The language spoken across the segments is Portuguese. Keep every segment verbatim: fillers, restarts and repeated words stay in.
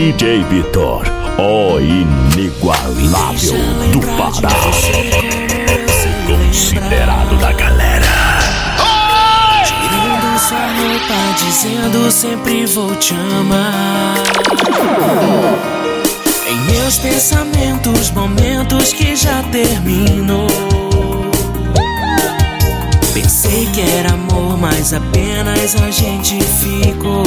D J Vitor, o inigualável do Pará, considerado da galera. Tirando sua roupa, dizendo sempre vou te amar. Em meus pensamentos, momentos que já terminou. Pensei que era amor, mas apenas a gente ficou.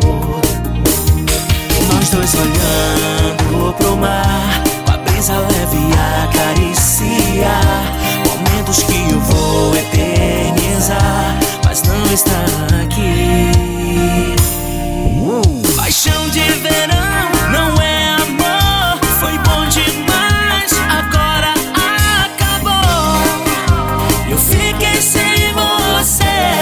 Nós dois olhando pro mar, com a brisa leve a acariciar. Momentos que eu vou eternizar, mas não está aqui. Paixão de verão não é amor, foi bom demais, agora acabou. Eu fiquei sem você.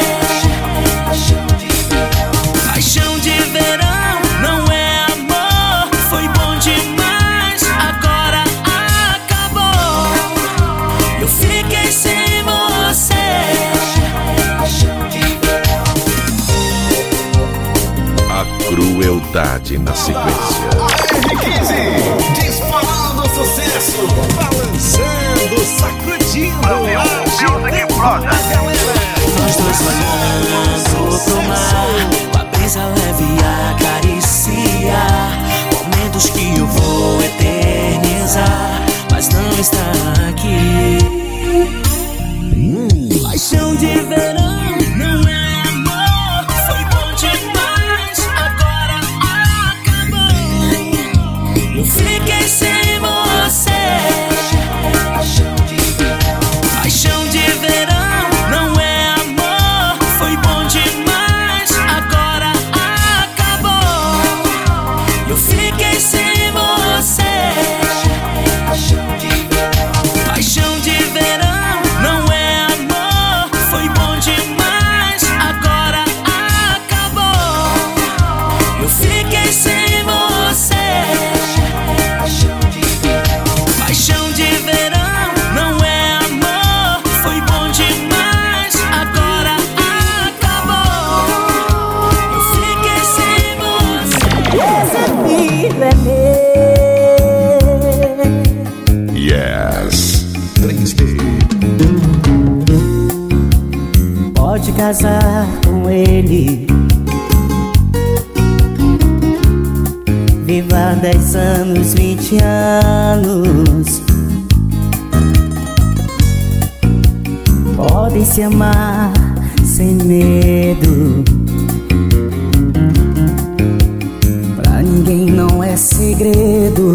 Paixão de verão não é amor, foi bom demais, agora acabou. Eu fiquei sem você. A crueldade na sequência. R quinze, disparando sucesso, balançando, sacudindo, agitando a galera. Nós dois olhando pro mar, com a brisa leve a acariciar. Momentos que eu vou eternizar, mas não está aqui. Paixão de verão não é amor, foi bom demais, agora acabou. Eu fiquei sem você. Paixão de verão não é amor, foi bom demais, agora acabou. Eu fiquei sem você. Paixão de verão não é amor, foi bom demais, agora acabou. Eu fiquei sem você. Paixão de verão não é amor, foi bom demais, agora acabou. Eu fiquei sem você. Esse filho é meu. Yes. três D. Pode casar com ele. Viva dez anos, vinte anos. Podem se amar sem medo. Pra ninguém não é segredo.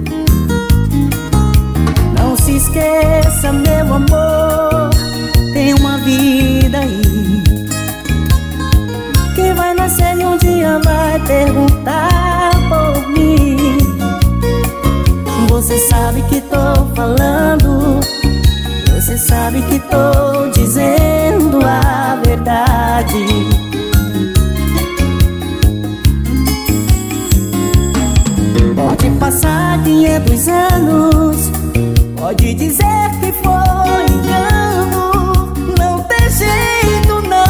Não se esqueça, meu amor, tem uma vida aí. Quem vai nascer e um dia vai perguntar por mim. Você sabe que tô falando, você sabe que tô dizendo a verdade. Pode passar quinhentos anos, pode dizer que foi engano, não tem jeito não.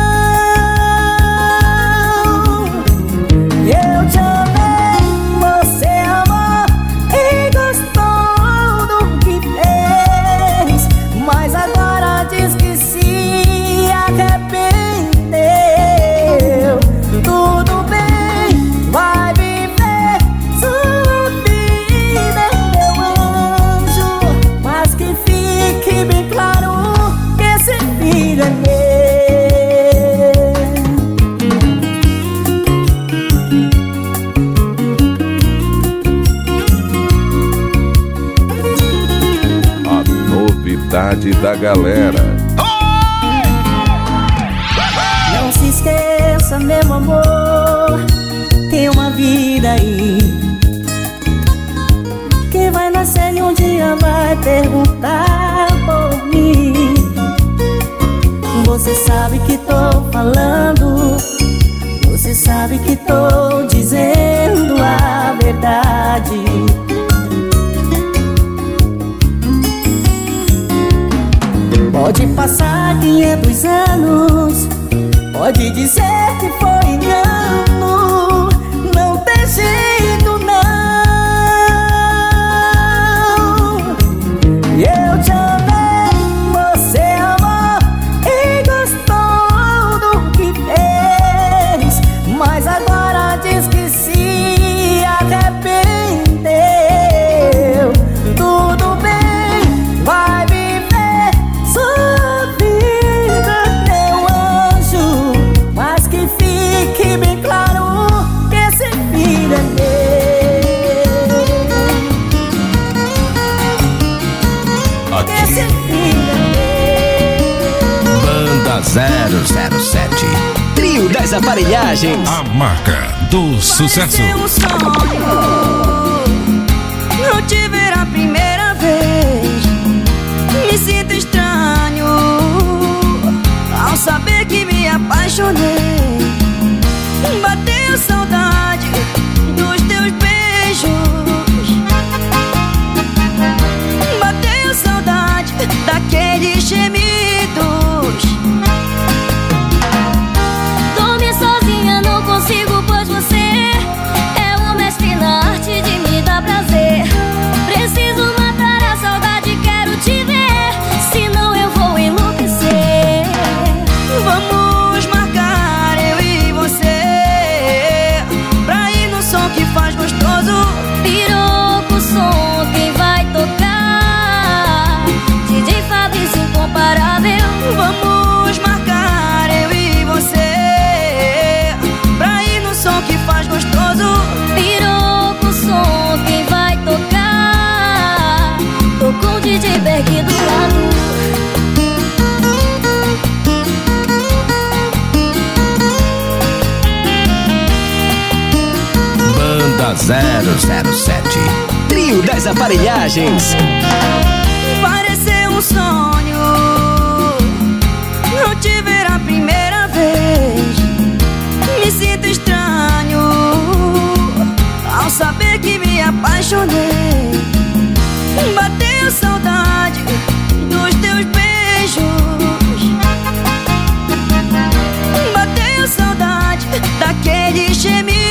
Eu te amei, você amou e gostou do que fez, mas agora diz que se arrependeu. Tudo bem, vai viver sua vida, meu anjo, mas que fique bem claro que esse filho é meu. A novidade da galera. Não se esqueça, meu amor, tem uma vida aí. Quem vai nascer e um dia vai perguntar por mim. Você sabe que tô falando, você sabe que tô dizendo a verdade. Pode passar quinhentos anos, pode dizer que foi engano, não tem jeito sete. Trio das Aparelhagens. A marca do sucesso. Pareceu um sonho não te ver a primeira vez. Me sinto estranho ao saber que me apaixonei. Bateu saudade dos teus beijos. Bateu saudade daqueles gemidos. Dormir sozinha não consigo, pois você é o mestre na arte de me dar prazer. Preciso matar a saudade, quero te ver, senão eu vou enlouquecer. Vamos marcar eu e você pra ir no som que faz gostoso. Piroco o som, quem vai tocar? D J Fabrício incomparável. Vamos marcar eu e você pra ir no som que faz gostoso. Piroco o som, quem vai tocar? Tô com o D J Berg do lado. Banda zero zero sete. Trio das Aparelhagens. Pareceu um sonho não te ver a primeira vez. Me sinto estranho ao saber que me apaixonei. Bateu saudade dos teus beijos. Bateu saudade daqueles gemidos.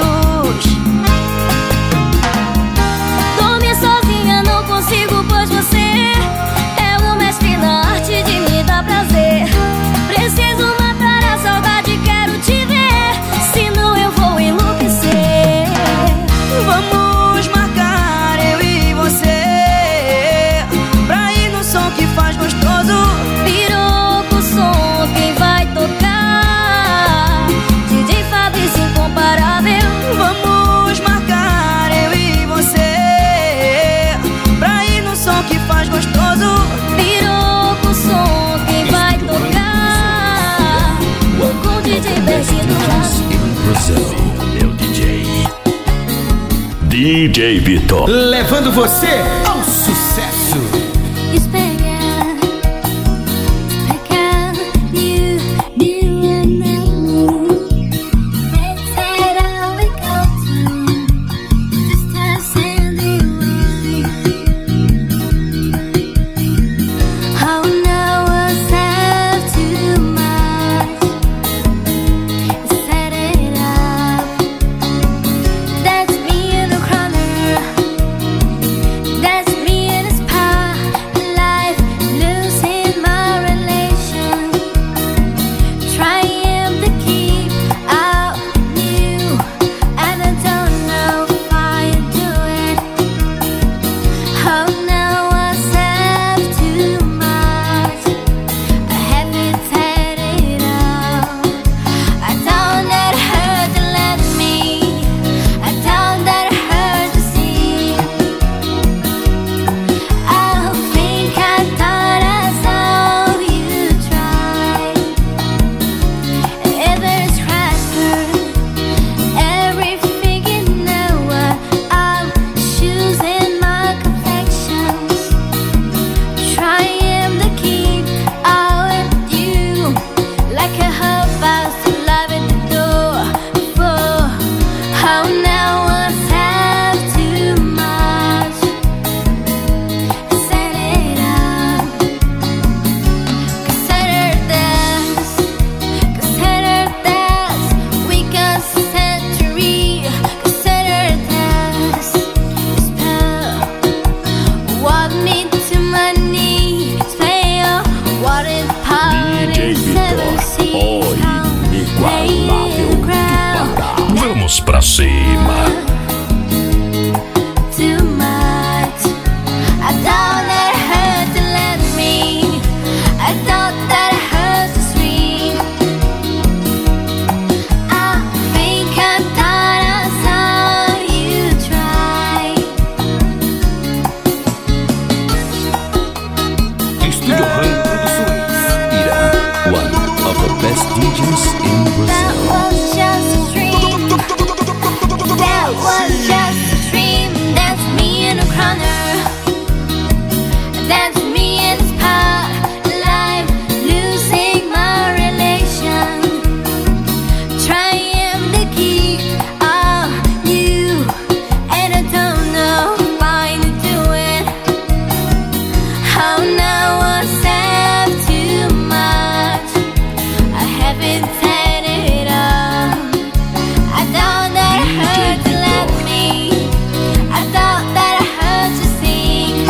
Dormir sozinha não consigo, pois você é o mestre na arte de me dar prazer. Preciso matar a saudade, quero te ver, senão eu vou enlouquecer. Vamos marcar eu e você pra ir no som que faz gostoso. Piroco o som, quem vai tocar? D J Fabrício incomparável. Vamos marcar eu e você pra ir no som que faz gostoso. Piroco o som, quem vai tocar? Tô com o D J Berg do lado. Brasil, meu D J. D J Vitor. Levando você ao sucesso. Vamos pra cima. D rádios em Brasil. That was just a dream. That was just a dream. That's me in a corner. That's me in spotlight, losing my relation, trying to keep up you, and I don't know why to do it. Oh, now I have too much. I haven't had it all. I thought that I heard you love me. I thought that I heard you sing.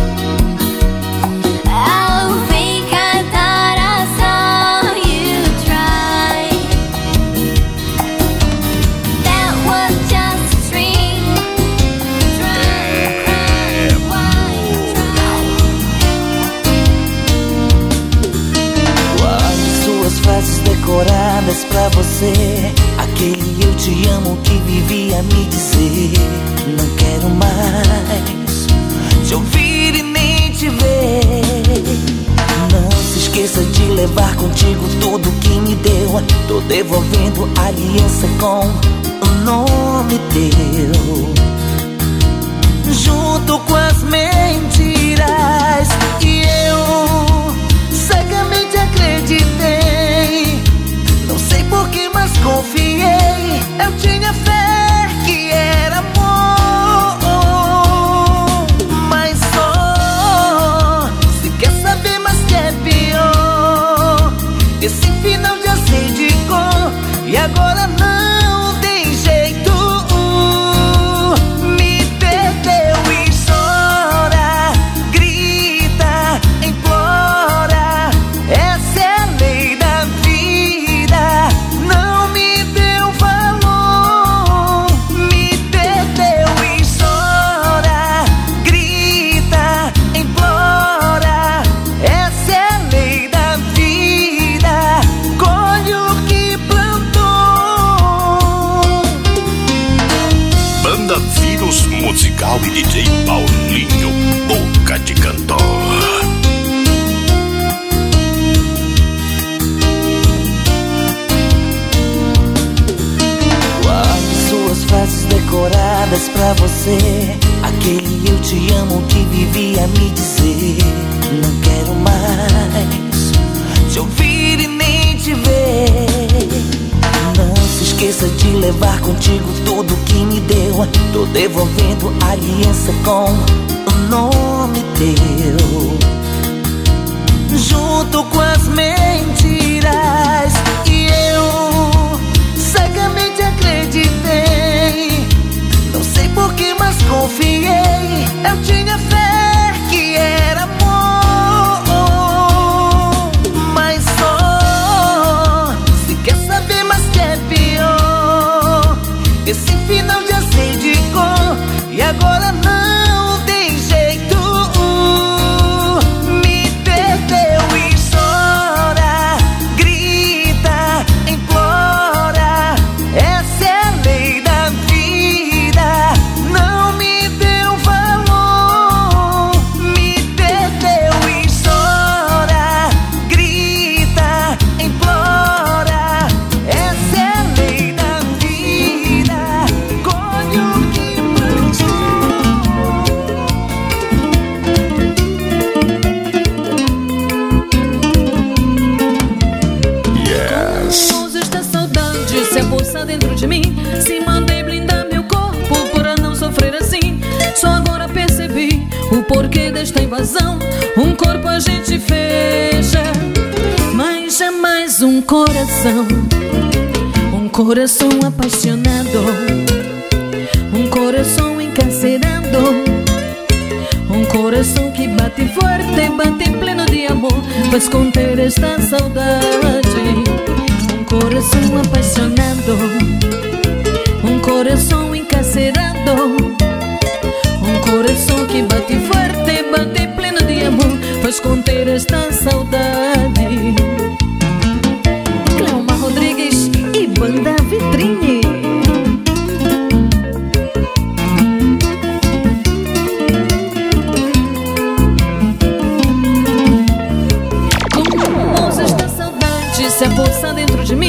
I think I thought I saw you try. That was just a dream. Drunk, crying, why Olhe suas frases decoradas pra você, aquele eu te amo que vivia a me dizer. Não quero mais te ouvir e nem te ver. Não se esqueça de levar contigo tudo que me deu. Tô devolvendo a aliança com o nome teu, junto com as mentiras. E eu cegamente acreditei. Não sei porquê, mas confiei. Eu tinha fé que era amor. Mas só se quer saber, mas que é pior. Esse final já sei de cor. E agora não tem jeito. Me perdeu e chora, grita, implora. Essa é a lei da vida. Não me deu valor. Me perdeu e chora, grita, implora. Essa é a lei da vida. Colhe o que plantou. Banda Vírus Musical e D J Paulinho, Boca de Cantor. Guarde suas frases decoradas pra você, aquele eu te amo que vivia a me dizer. Não quero mais te ouvir e nem te ver. Não se esqueça de levar contigo tudo que me deu. Tô devolvendo a aliança com o nome teu, junto com as mentiras. E eu cegamente acreditei. Não sei porquê, mas confiei. Eu tinha fé que era amor. Mas só se quer saber, mas que é pior. Esse final já sei de cor. E agora não tem jeito. Me perdeu e chora, grita, implora. Essa é a lei da vida. Não me deu valor. Me perdeu e chora, grita, implora. Essa é a lei da vida. Colhe o que plantou. Yes. Como esta saudade se apossa dentro de mim. Se mandei blindar meu corpo para não sofrer assim. Só agora percebi o porquê desta invasão. Um corpo a gente fecha, mas jamais um coração. Um coração apaixonado, um coração encarcerado, um coração que bate forte, bate em pleno de amor, faz conter esta saudade. Um coração apaixonado, um coração encarcerado, um coração que bate forte, bate em pleno de amor, faz conter esta saudade. Cleomar Rodrigues e Banda Vitrine. Como esta saudade se apossa dentro de mim.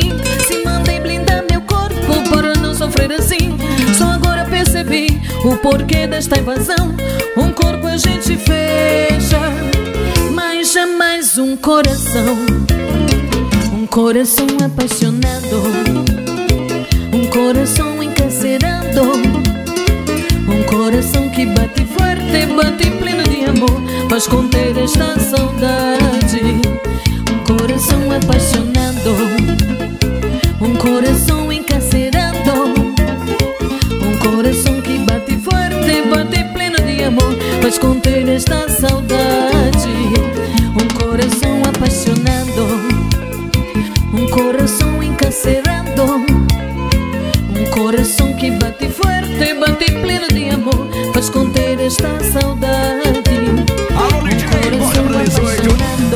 porquê desta invasão. Um corpo a gente fecha, mas jamais um coração. Um coração apaixonado, um coração encarcerado, um coração que bate forte, bate pleno de amor, faz conter esta saudade. Um coração apaixonado, um coração encarcerado, um coração que bate forte, bate pleno de amor, faz conter esta saudade. Um coração apaixonado, um coração encarcerado, um coração que bate forte, bate pleno de amor, faz conter esta saudade. Alô, D J, bora pro dezoito.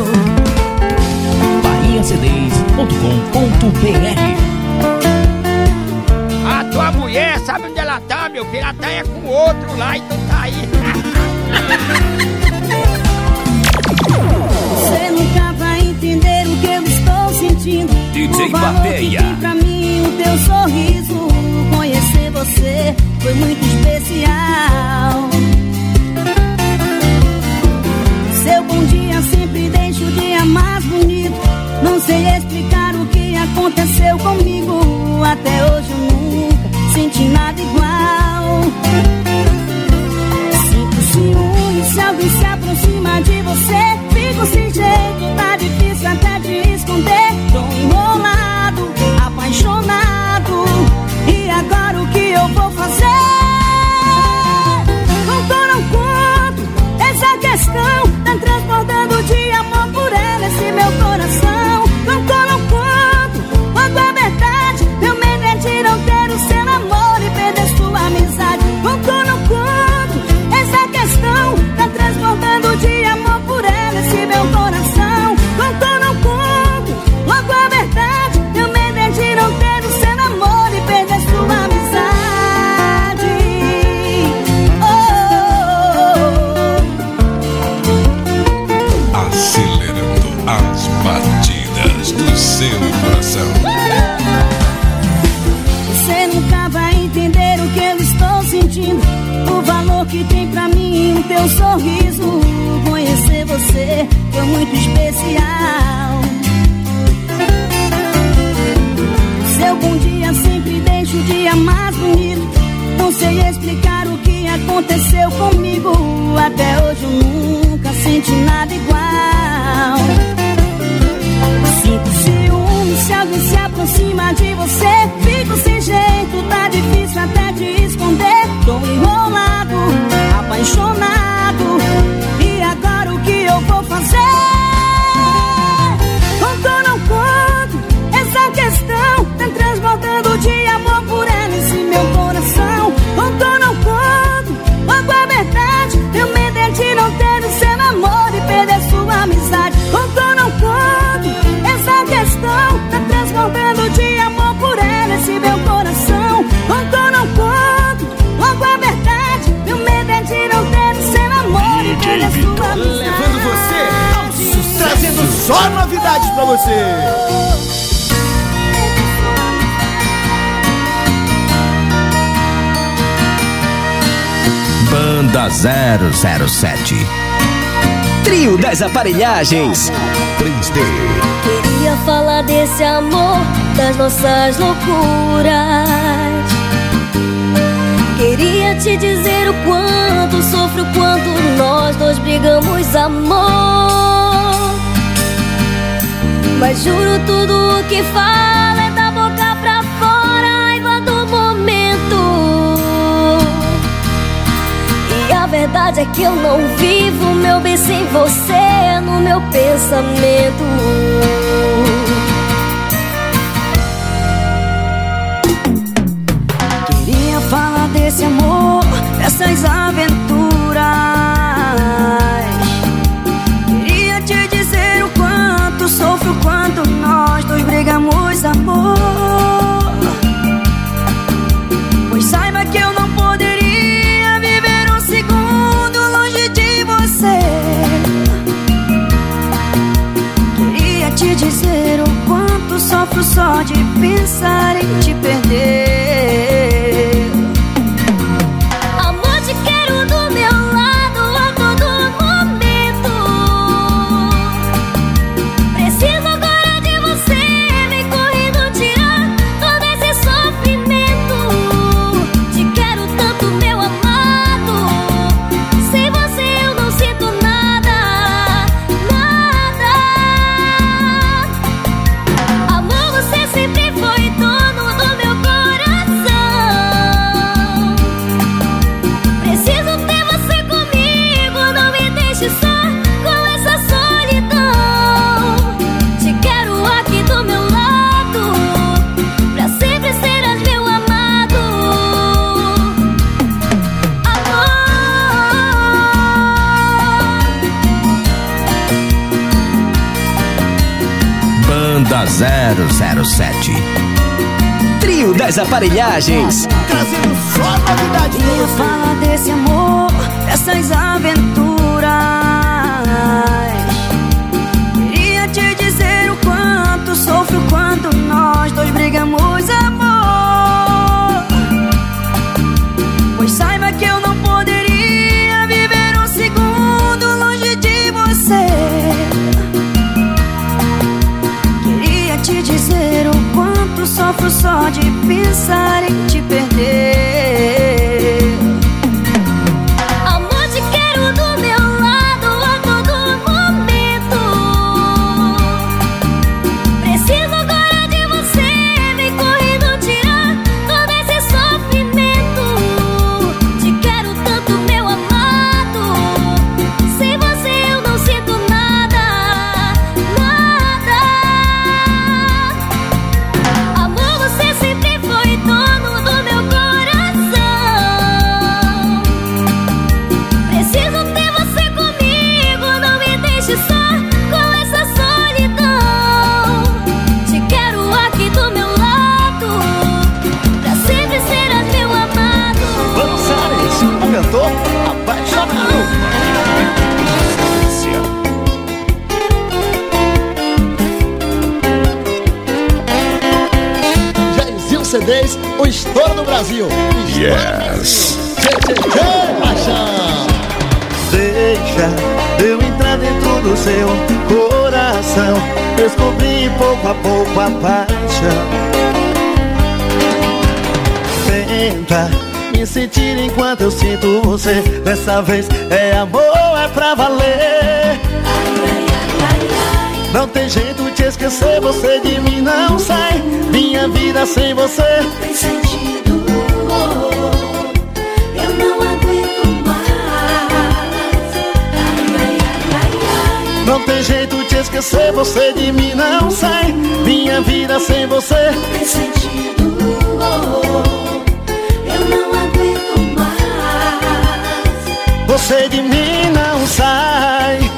bahia c dês ponto com ponto b r. A tua mulher sabe onde ela tá, meu filho? Ela tá é com outro lá e não tá aí. Você nunca vai entender o que eu estou sentindo. D J O valor que Bateia. tem pra mim o teu sorriso. Conhecer você foi muito especial. Seu bom dia sempre deixa o dia mais bonito. Não sei explicar o que aconteceu comigo. Até hoje eu nunca senti nada igual. Sinto ciúme se alguém se aproxima de você. Fico sem jeito, tá difícil até de esconder. Tô enrolado, apaixonado. E agora o que eu vou fazer? Conto, não conto, essa questão tá transportando de amor por ela esse meu coração. Conto, não conto, quando é verdade, meu medo é de não ter o seu amor e perder sua amizade. Conto, não conto, essa questão tá transportando de amor por ela esse meu coração. Conto, não conto, logo a verdade, meu medo é de não ter o seu amor e perder sua amizade. Acelerando as batidas do seu coração. Você nunca vai entender o que eu estou sentindo. O valor que tem pra mim o teu sorriso. Conhecer você foi muito especial. Seu bom dia sempre deixa o dia mais bonito. Não sei explicar o que aconteceu comigo. Até hoje eu nunca senti nada igual. Sinto ciúme se alguém se aproxima de você. Fico sem jeito, tá difícil até de esconder. Tô enrolado, apaixonado. E agora o que eu vou fazer? Conto, não conto, essa questão tá transbordando de amor por ela esse meu coração. Conto, não conto, logo a verdade, meu medo é de não ter o seu amor e perder sua amizade. Conto, não conto, essa questão tá transbordando de amor por ela esse meu coração. Conto, não conto, logo a verdade, meu medo é de não ter o seu amor e perder sua amizade. Levando você ao sucesso, trazendo só novidades pra você. Banda zero zero sete. Trio das Aparelhagens. três D. Queria falar desse amor, das nossas loucuras. Queria te dizer o quanto sofro, o quanto nós dois brigamos, amor. Mas juro, tudo o que falo é da boca pra fora, a raiva do momento. E a verdade é que eu não vivo, meu bem, sem você no meu pensamento. Queria falar desse amor, dessas aventuras. Queria te dizer o quanto sofro, o quanto nós dois brigamos, amor. Pois saiba que eu não poderia viver um segundo longe de você. Queria te dizer o quanto sofro só de pensar em te perder. Amor de zero zero sete. Trio das Aparelhagens. Trazendo só novidades pra Queria você. falar desse amor, dessas aventuras. Queria te dizer o quanto sofro quando nós dois brigamos, amor. Pois saiba que eu não poderia viver um segundo longe de você. Queria te dizer o quanto sofro só de pensar em te perder. Amor, te quero do meu lado a todo momento. Preciso agora de você, vem correndo tirar todo esse sofrimento. Te quero tanto, meu amado. Sem você eu não sinto nada, nada. Amor, você sempre foi dono do meu coração. Preciso ter você comigo, não me deixe só com essa solidão. Te quero aqui do meu lado, pra sempre serás meu amado. Vamos, Salles, o cantor apaixonado. Jairzinho C Ds, o estouro do Brasil. Yes. Tchê, tchê, tchê, paixão. Deixa eu entrar dentro do seu coração, descobrir pouco a pouco a paixão. Tenta me sentir enquanto eu sinto você. Dessa vez é amor, é pra valer. Não tem jeito de esquecer, você de mim não sai. Minha vida sem você Tem sentido, eu não aguento mais. Ai, ai, ai, ai. Não tem jeito de esquecer, você de mim não sai. Minha vida sem você Tem sentido, eu não aguento mais. você de mim não sai.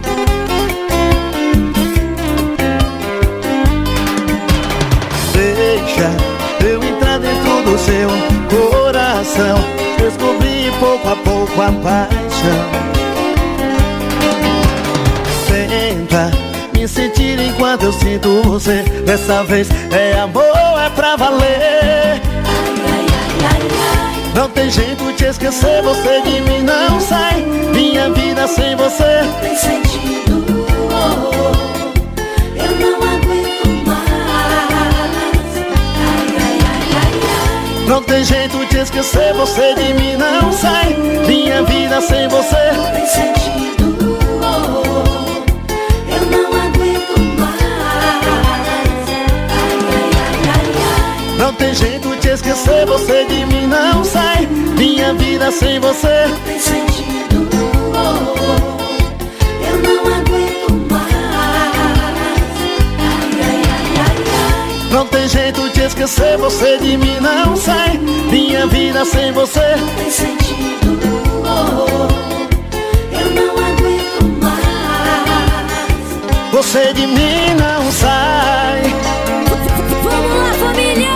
Deixa eu entrar dentro do seu coração, descobrir pouco a pouco a paixão. Tenta me sentir enquanto eu sinto você. Dessa vez é amor, é pra valer. Não tem jeito de esquecer, você de mim não sai. Minha vida sem você Tem sentido, eu não aguento mais. Ai, ai, ai, ai, ai. não tem jeito de esquecer, você de mim não sai. Minha vida sem você Tem sentido, eu não aguento mais. Ai, ai, ai, ai, ai. não tem jeito de esquecer, você de mim não sai. Minha vida sem você Tem sentido, eu não aguento mais. Ai, ai, ai, ai, ai. não tem jeito de esquecer, você de mim não sai. Minha vida sem você Tem sentido, eu não aguento mais. você de mim não sai. Vamos lá, família!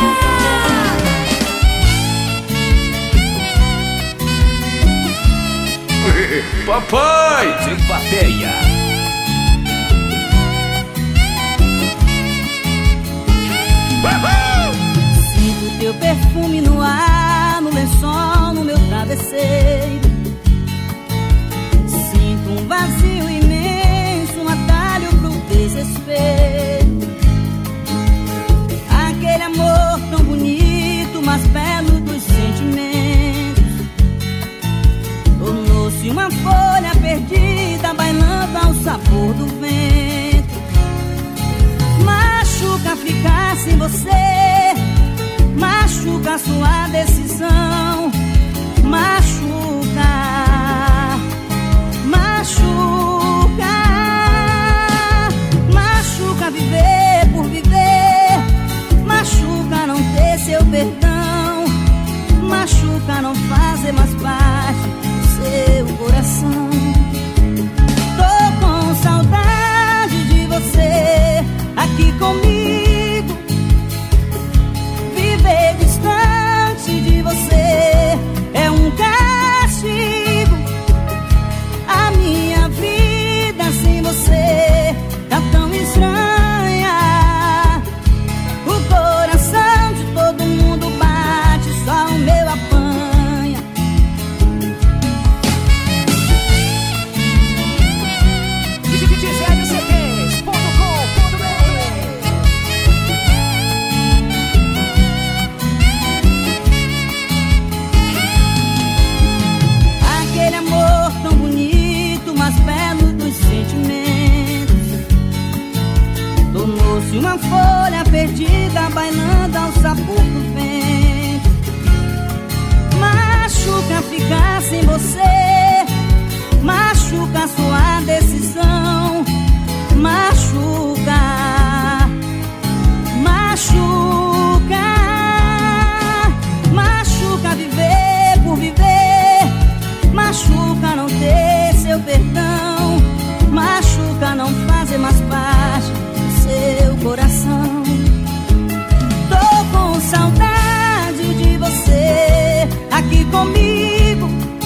Papai! Sem plateia. Sinto teu perfume no ar, no lençol, no meu travesseiro. Sinto um vazio imenso, um atalho pro desespero. Aquele amor tão bonito, mais belo dos sentimentos, tornou-se uma folha perdida, bailando ao sabor do vento. Machuca ficar sem você, machuca sua decisão, machuca, machuca, machuca viver por viver, machuca não ter seu perdão, machuca não fazer mais parte do seu coração. Tô com saudade de você aqui comigo. bailando ao sabor do vento. Machuca ficar sem você, machuca sua decisão. Machuca, machuca, machuca viver por viver. Machuca não ter seu perdão. Machuca não fazer mais parte do seu coração. Tô com saudade de você aqui comigo.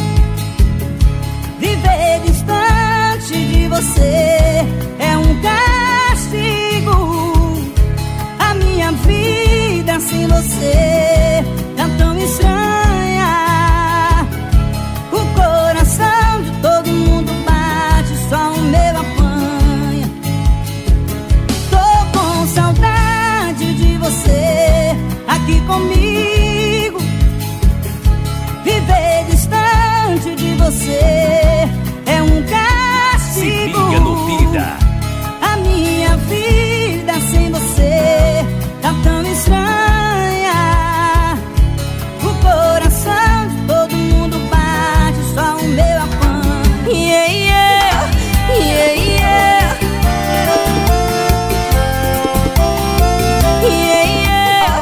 Viver distante de você é um castigo. A minha vida sem você tá tão estranha. O coração de todo mundo bate, só o meu apanha. Tô com saudade de você aqui comigo. Viver distante de você é um castigo. Se liga no vida. A minha vida sem você tá tão estranha. O coração de todo mundo bate, só o meu apanha. Yeah, yeah, yeah, yeah. Yeah, yeah.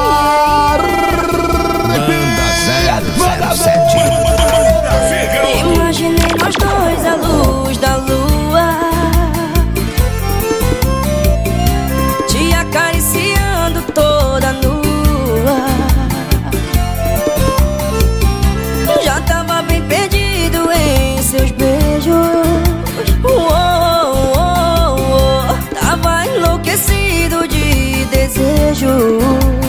Banda zero zero sete. Imaginei nós dois à luz da lua, te acariciando toda nua. Já tava bem perdido em seus beijos. Oh, oh, oh, oh. Tava enlouquecido de desejos.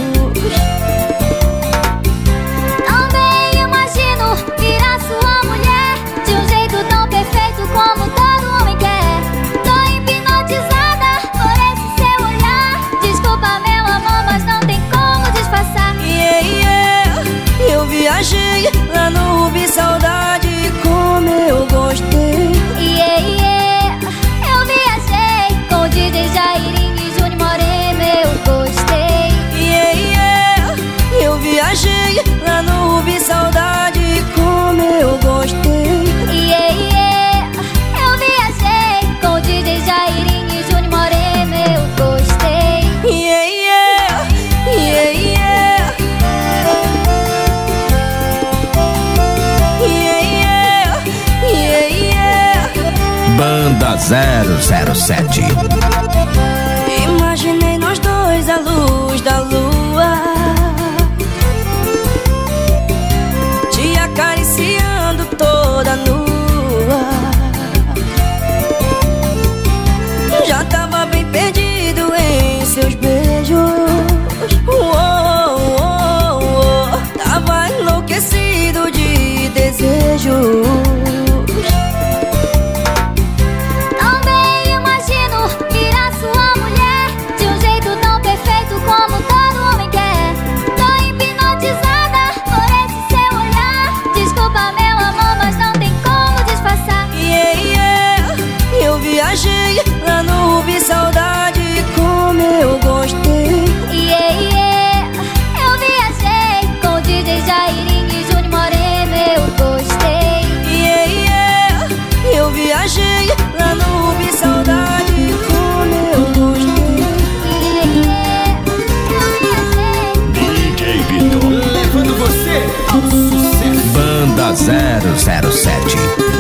Também imagino virar sua mulher de um jeito tão perfeito como todo homem quer. Tô hipnotizada por esse seu olhar. Desculpa meu amor, mas não tem como disfarçar. Yeah, yeah. Eu viajei lá no Rubi Saudade, como eu gostei. Yeah, yeah. Eu viajei com o D J Jairinho e Júnior Moreno, eu gostei. Yeah, yeah. Eu viajei lá no Rubi Saudade, como eu gostei. Yeah, yeah. Eu viajei com o D J Jairinho e Júnior Moreno, eu gostei. Yeah, yeah. Yeah, yeah. Yeah, yeah. Yeah, yeah. Banda zero zero sete. Imaginei nós dois à luz da lua, te acariciando toda nua. Já tava bem perdido em seus beijos. Oh, oh, oh, oh. Tava enlouquecido de desejos. Também imagino virar sua mulher de um jeito tão perfeito como todo homem quer. Tô hipnotizada por esse seu olhar. Desculpa meu amor, mas não tem como disfarçar. Yeah, yeah. Eu viajei lá no Rubi Saudade, como eu gostei. Yeah, yeah. Eu viajei com o D J Jairinho e Júnior Moreno, eu gostei. Yeah, yeah. Eu viajei lá no Rubi Saudade, como eu gostei. Yeah, yeah. Eu viajei. D J Vitor. Levando você ao sucesso. Banda zero zero sete.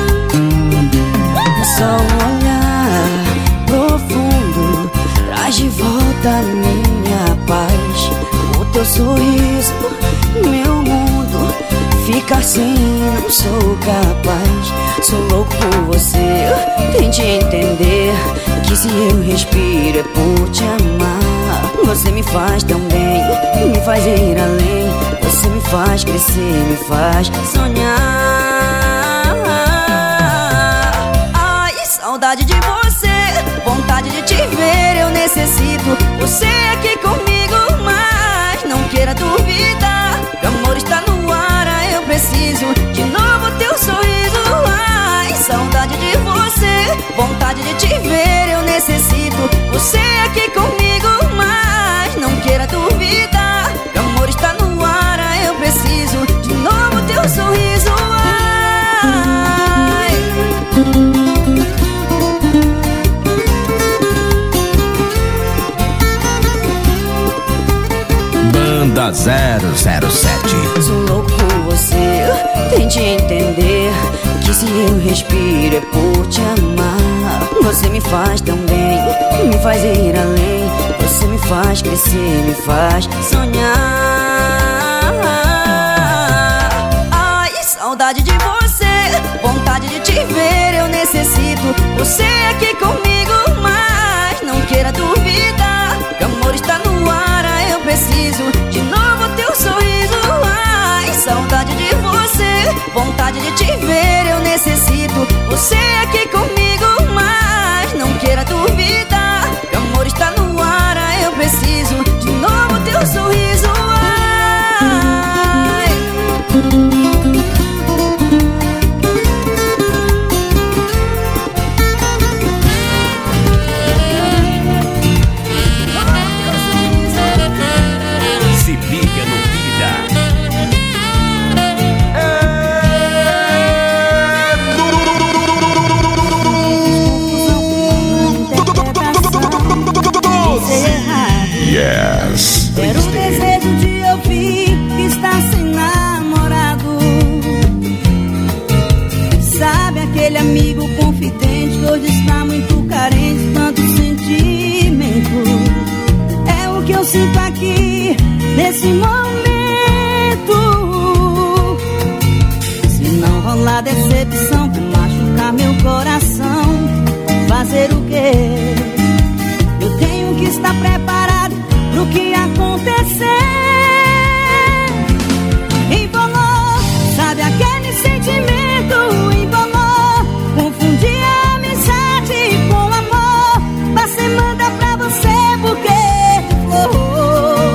Só um olhar profundo traz de volta a minha paz. O teu sorriso, meu mundo fica assim, não sou capaz. Sou louco por você, tente entender que se eu respiro é por te amar. Você me faz tão bem, me faz ir além. Você me faz crescer, me faz sonhar. Ai, saudade de você, vontade de te ver, eu necessito você aqui comigo, mas não queira duvidar, que o amor está no ar, eu preciso de novo teu sorriso. Ai, saudade de você, vontade de te ver, eu necessito você aqui comigo, mas não queira duvidar. Banda zero zero sete. Sou louco por você, tente entender que se eu respiro é por te amar. Você me faz tão bem, me faz ir além. Você me faz crescer, me faz sonhar. Ai, saudade de você, vontade de te ver, eu necessito você aqui comigo, mas não queira duvidar que amor está no ar, eu preciso de novo teu sorriso. Ai, saudade de você, vontade de te ver, eu necessito você aqui comigo, mas não queira duvidar que amor está no ar, eu preciso de novo teu sorriso. Ai. Se liga no Vida. Yes. Era o desejo de ouvir que está sem namorado. Sabe aquele amigo confidente que hoje está muito carente, tanto sentimento. É o que eu sinto aqui nesse momento. Se não rolar decepção pra machucar meu coração, fazer o quê? Eu tenho que estar preparado pro que acontecer. Embolou, sabe aquele sentimento? Embolou, confundi a amizade com amor. Passei manda pra você porque oh,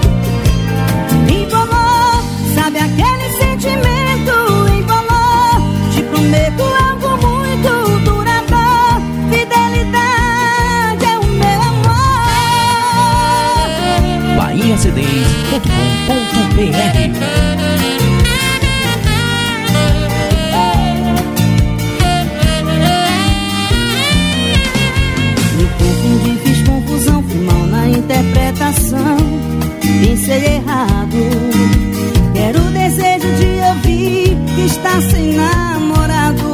embolou, sabe aquele sentimento? Embolou, te prometo algo muito duradouro. Fidelidade é o meu amor. bahia c d s ponto com ponto b r. Me confundi, fiz confusão, fui mal na interpretação, pensei errado. Era o desejo de ouvir que está sem namorado.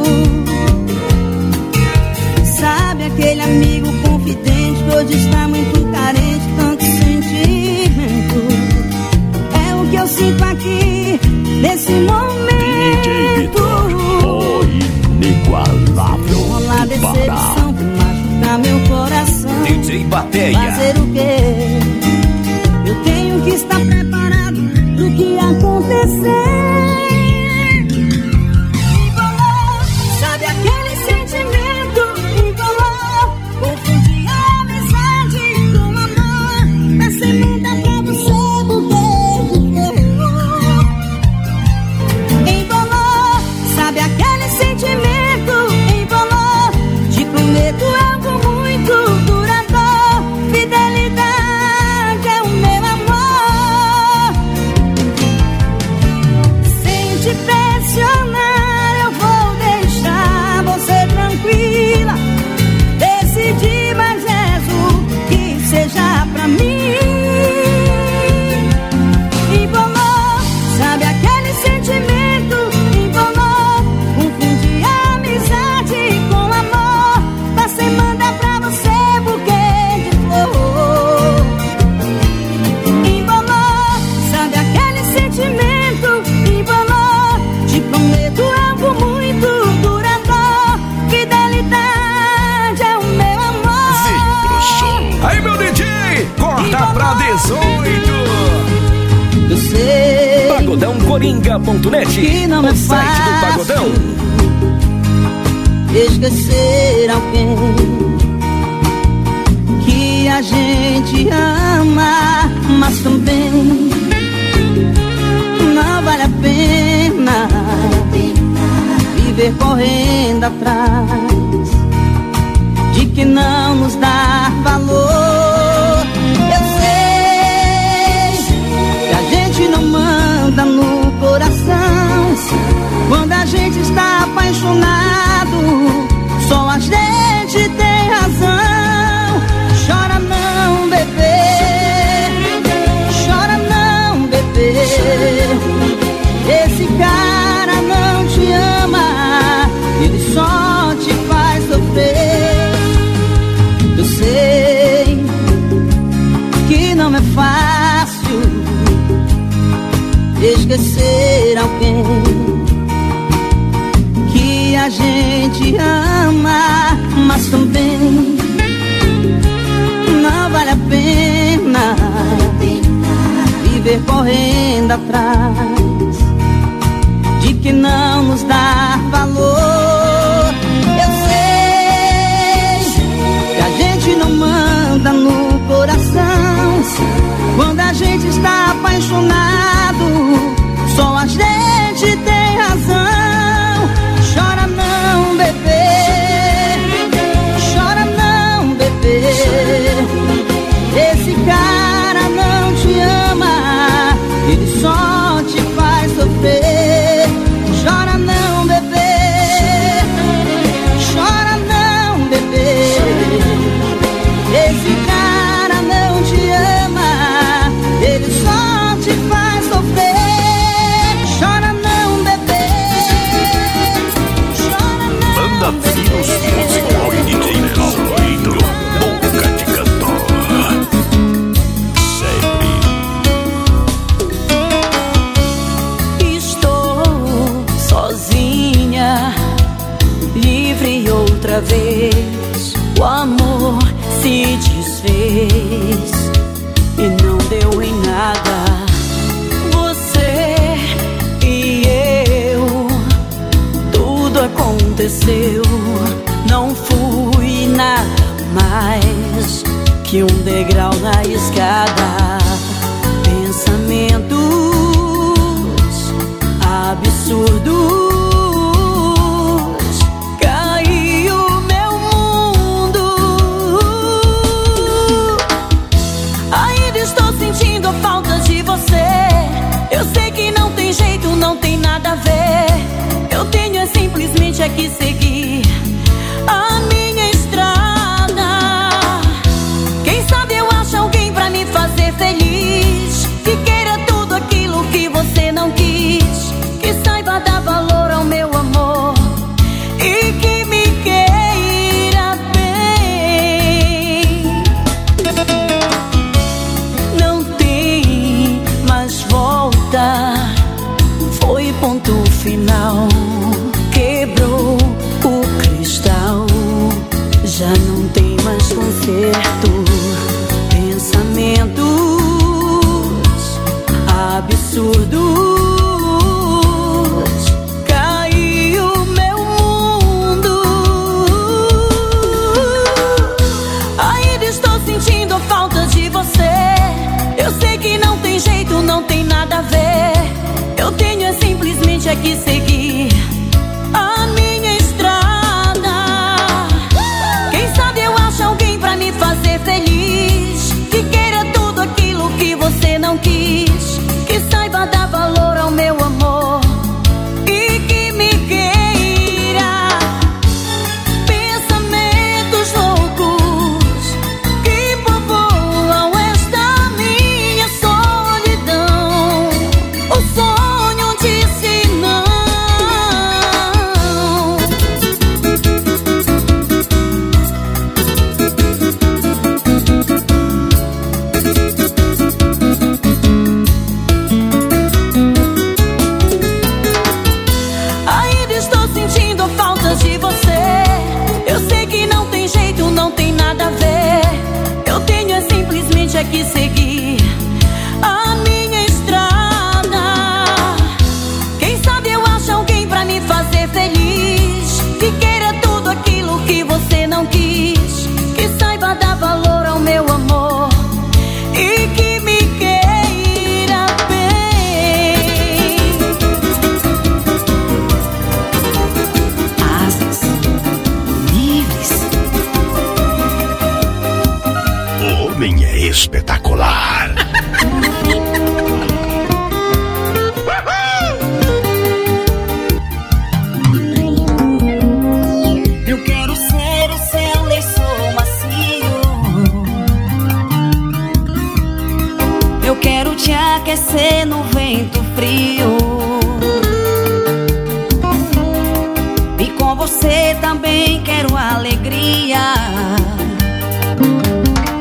Sabe aquele amigo confidente que hoje está muito carente, tanto sentimento. É o que eu sinto aqui nesse momento. O inigualável Não rolar do Pará. decepção pra machucar meu coração. D J Bateia. Fazer o quê? Eu tenho que estar preparado pro que acontecer. Embolou, sabe aquele sentimento? Embolou, confundi a amizade com amor. Passei manda pra você porque embolou, sabe aquele sentimento? Embolou, te prometo algo muito duradouro. Fidelidade é o meu amor. Sem te pressionar, eu vou deixar você tranquila. Decidi, mas rezo que seja pra mim. Embolou, sabe aquele sentimento? Embolou, confundi a amizade com amor. Passei manda pra você buquê de flor. Embolou, sabe aquele sentimento? Embolou, te prometo algo muito duradouro. Fidelidade é o meu amor. Aí, meu D J, corta pra dezoito. Eu sei pagodão coringa ponto net, que não é o site do Pagodão. esquecer alguém que a gente ama, mas também não vale a pena viver correndo atrás de que não nos dá valor. Eu sei que a gente não manda no coração quando a gente está apaixonado. Só a gente tem razão. Chora não, bebê, chora não, esquecer alguém que a gente ama, mas também não vale a pena viver correndo atrás de que não nos dá valor. Eu sei que a gente não manda no coração quando a gente está apaixonado. Só a gente tem razão. Chora não, bebê, chora não, bebê. Esse cara não te ama, ele só te faz sofrer. Chora não, bebê, chora não, bebê. Esse cara não te ama, ele só te faz sofrer. Chora não, bebê, chora não, Banda Finos Musical e D J Paulinho, boca de cantor. Sempre estou sozinha, livre outra vez. O amor se desfez e não deu em nada. Você e eu, tudo aconteceu. Não fui nada mais que um degrau na escada. Pensamentos absurdos. Eu sei que não tem jeito, não tem nada a ver. Eu tenho é simplesmente é que seguir a minha estrada. Quem sabe eu acho alguém pra me fazer feliz, que queira tudo aquilo que você não quis, que saiba dar valor ao meu amor e que me queira bem. Não tem mais volta, foi ponto final. Quebrou o cristal, já não tem mais conserto. Pensamentos absurdos. Caiu meu mundo. Ainda estou sentindo a falta de você. Eu sei que não tem jeito, não tem nada a ver. Eu tenho é simplesmente é que seguir a minha estrada. Quem sabe eu acho alguém pra me fazer feliz, que queira tudo aquilo que você não quis, que saiba dar valor ao meu amor e que me queira. Pensamentos loucos que povoam esta minha solidão. O sonho disse não. Ainda estou sentindo a falta de você. Eu sei que não tem jeito, não tem nada a ver. Eu tenho é simplesmente é que seguir a minha estrada. Quem sabe eu acho alguém pra me fazer feliz, que queira tudo aquilo que você não quis, que saiba dar valor ao meu amor e que me queira bem. Asas livres. o homem é espetacular. Eu quero ser o seu lençol macio. Eu quero te aquecer no vento frio. E com você também quero alegria.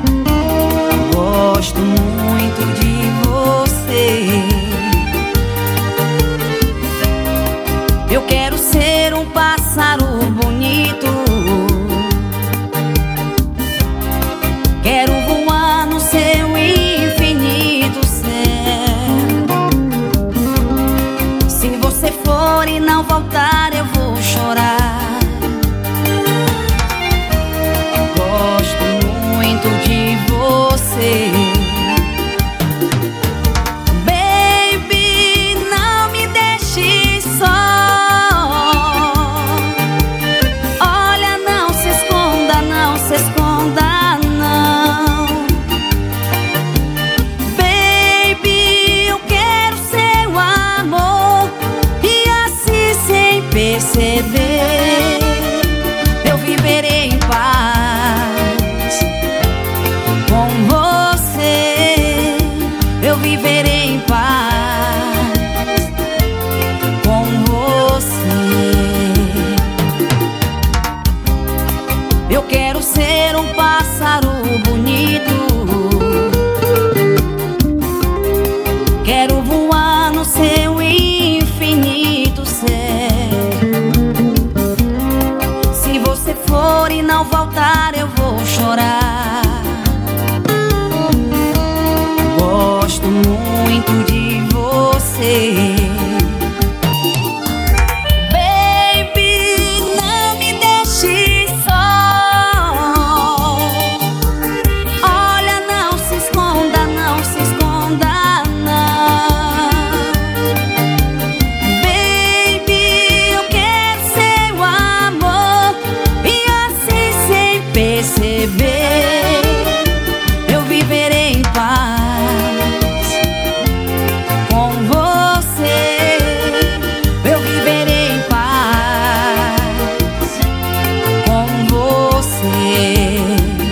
Gosto muito de você. perceber, eu viverei em paz. Com você, eu viverei em paz. Com você, eu quero ser um pássaro bonito. Quero voar no seu infinito céu. Se você for e não voltar, eu vou chorar. Gosto muito de você. Baby, não me deixe só. Olha, não se esconda, não se esconda, não. Baby, eu quero seu amor. E assim, sem perceber, eu viverei em paz. Com você, eu viverei em paz. Com você,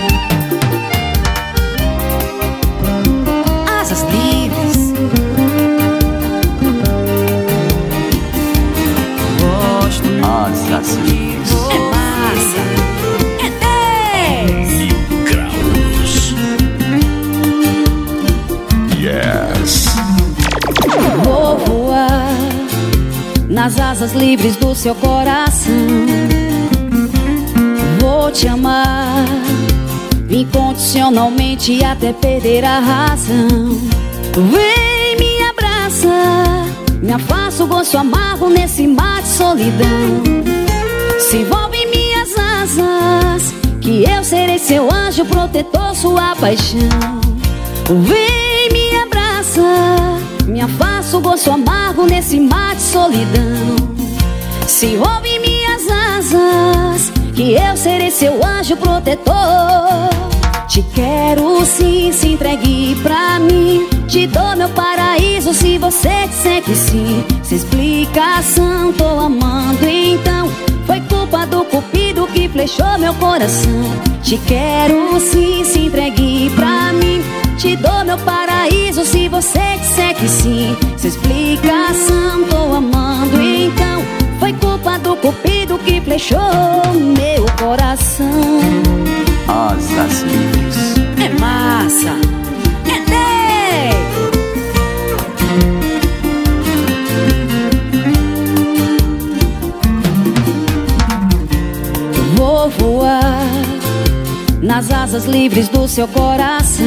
asas livres. Gosto Asas livres. é massa, é dez. Mil graus. Yes. Vou voar nas asas livres do seu coração. Vou te amar incondicionalmente até perder a razão. Vem, me abraça, me afasta o gosto amargo nesse mar de solidão. Se envolve em minhas asas, que eu serei seu anjo protetor, sua paixão. Vem, me abraça, me afasta o gosto amargo nesse mar de solidão. Se envolve em minhas asas, que eu serei seu anjo protetor. Te quero sim, se entregue pra mim. Te dou meu paraíso se você disser que sim. Sem explicação, tô amando então. Foi culpa do cupido que flechou meu coração. Te quero sim, se entregue pra mim. Te dou meu paraíso se você disser que sim. Sem explicação, tô amando então. Foi culpa do cupido que flechou meu coração. Asas livres. É massa, é dez. Vou voar nas asas livres do seu coração.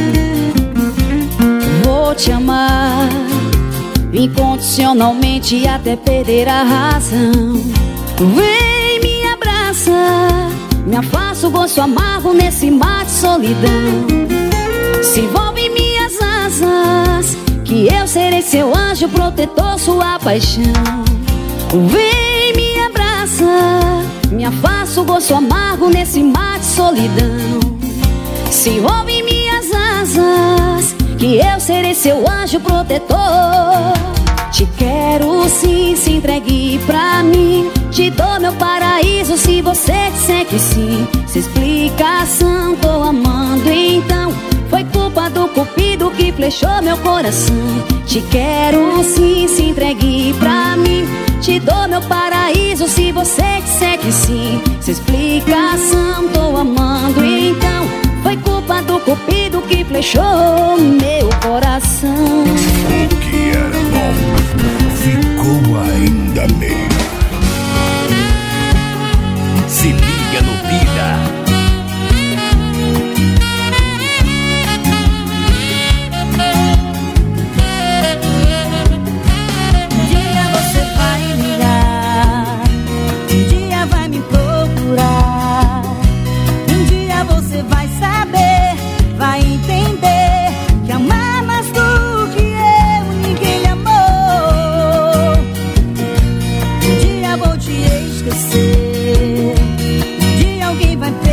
Vou te amar incondicionalmente até perder a razão. Vem, me abraça, me afasta o gosto amargo nesse mar de solidão. Se envolve em minhas asas, que eu serei seu anjo protetor, sua paixão. Vem, me abraça, me afasta o gosto amargo nesse mar de solidão. Se envolve em minhas asas, que eu serei seu anjo protetor. Te quero sim, se entregue pra mim. Te dou meu paraíso se você disser que sim. Sem explicação, tô amando então. Foi culpa do cupido que flechou meu coração. Te quero sim, se entregue pra mim. Te dou meu paraíso se você disser que sim. Sem explicação, tô amando então. Foi culpa do cupido que flechou meu coração. O que era bom ficou ainda melhor. Se liga no Pira. Um dia você vai me ligar, um dia vai me procurar. Um dia você vai saber, vai entender que amar mais do que eu ninguém lhe amou. Um dia vou te esquecer, um dia alguém vai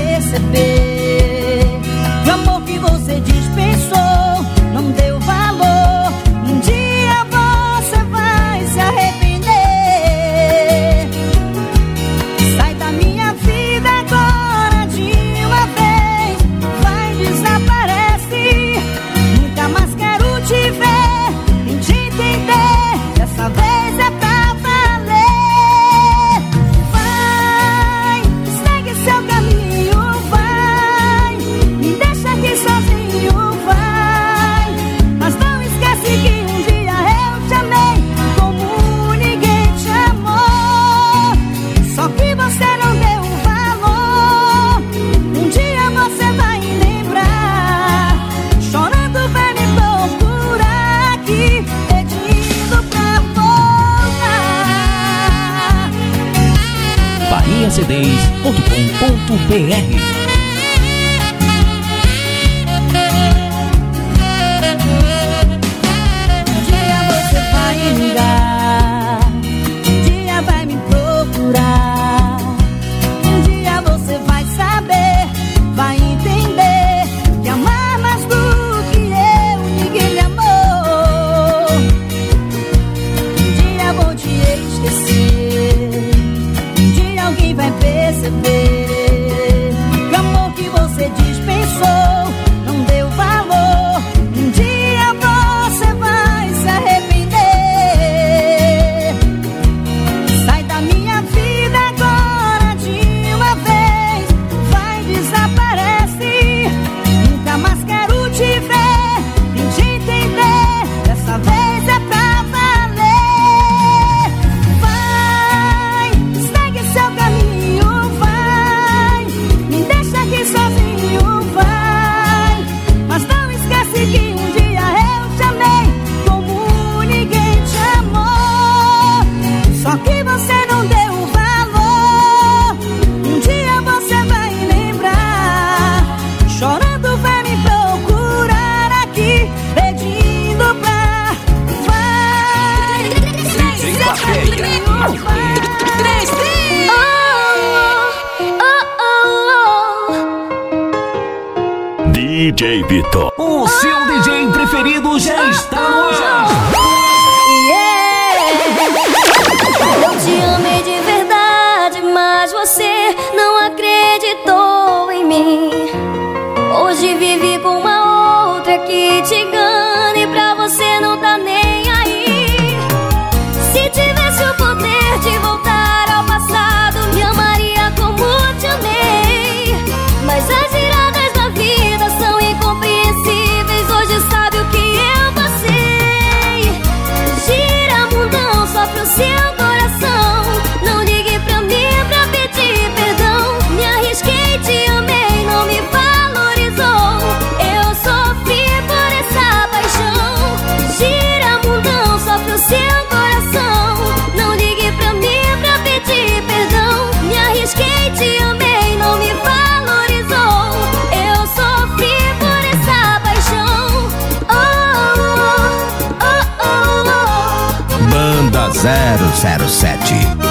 c d s ponto com ponto b r. Um dia você vai me ligar, um dia vai me procurar, um dia você vai saber, vai entender que amar mais do que eu ninguém me amou. Um dia vou te esquecer, um dia alguém vai perceber que o amor que você dispensou não deu valor. Um dia você vai se arrepender. Sai da minha vida agora de uma vez, vai, desaparece. Nunca mais quero te ver, nem te entender. Dessa vez é pra valer. Vai, segue seu caminho, vai, me deixa aqui sozinho, vai. Mas não esquece que um dia eu te amei como ninguém te amou. Só que você não deu valor. Um dia você vai lembrar, chorando vai me procurar aqui, pedindo pra vai. Segue seu caminho, vai. D J Vitor. O seu D J preferido já está no ar. Eu te amei de verdade, mas você não acreditou em mim. Hoje vivi com uma outra que te engana e pra você não tá nem aí. Se tivesse o poder de voltar ao passado, me amaria como te amei. Mas as giradas da vida são incompreensíveis. Hoje sabe o que eu passei. Gira mundão só pro seu coração. Não ligue pra mim pra pedir perdão. Me arrisquei, te amei, não me valorizou. Eu sofri por essa paixão. Gira mundão só pro seu coração. Não ligue pra mim pra pedir perdão. Me arrisquei, te amei, não me valorizou. Eu sofri por essa paixão. Oh, oh, oh, oh, oh. Banda zero zero sete.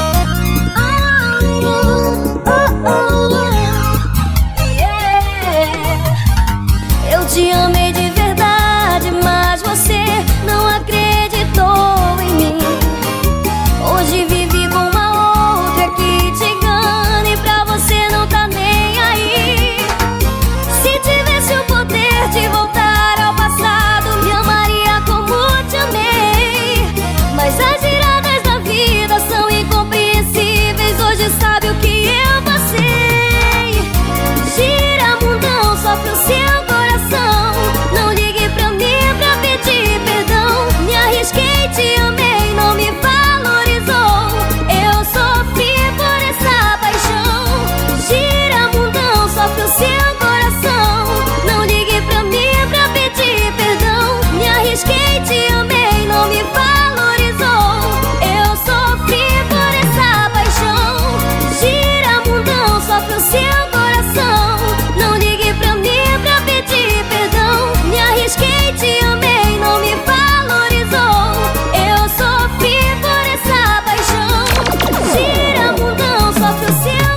Eu te amei de verdade, mas você não acreditou em mim. Hoje vivi com uma outra que te engana e pra você não tá nem aí. Se tivesse o poder de voltar ao passado, me amaria como te amei. Mas as giradas da vida são incompreensíveis. Hoje sabe o que eu passei. Gira mundão só pro seu coração. Não ligue pra mim pra pedir perdão. Me arrisquei, te amei, não me valorizou. Eu sofri por essa paixão. Gira mundão só pro seu coração. Não ligue pra mim pra pedir perdão. Me arrisquei, te amei, não me valorizou. Eu sofri por essa paixão. Gira mundão só pro seu coração. Não ligue pra mim pra pedir perdão. Me arrisquei, te amei, não me valorizou. Eu sofri por essa paixão. Gira mundão só pro seu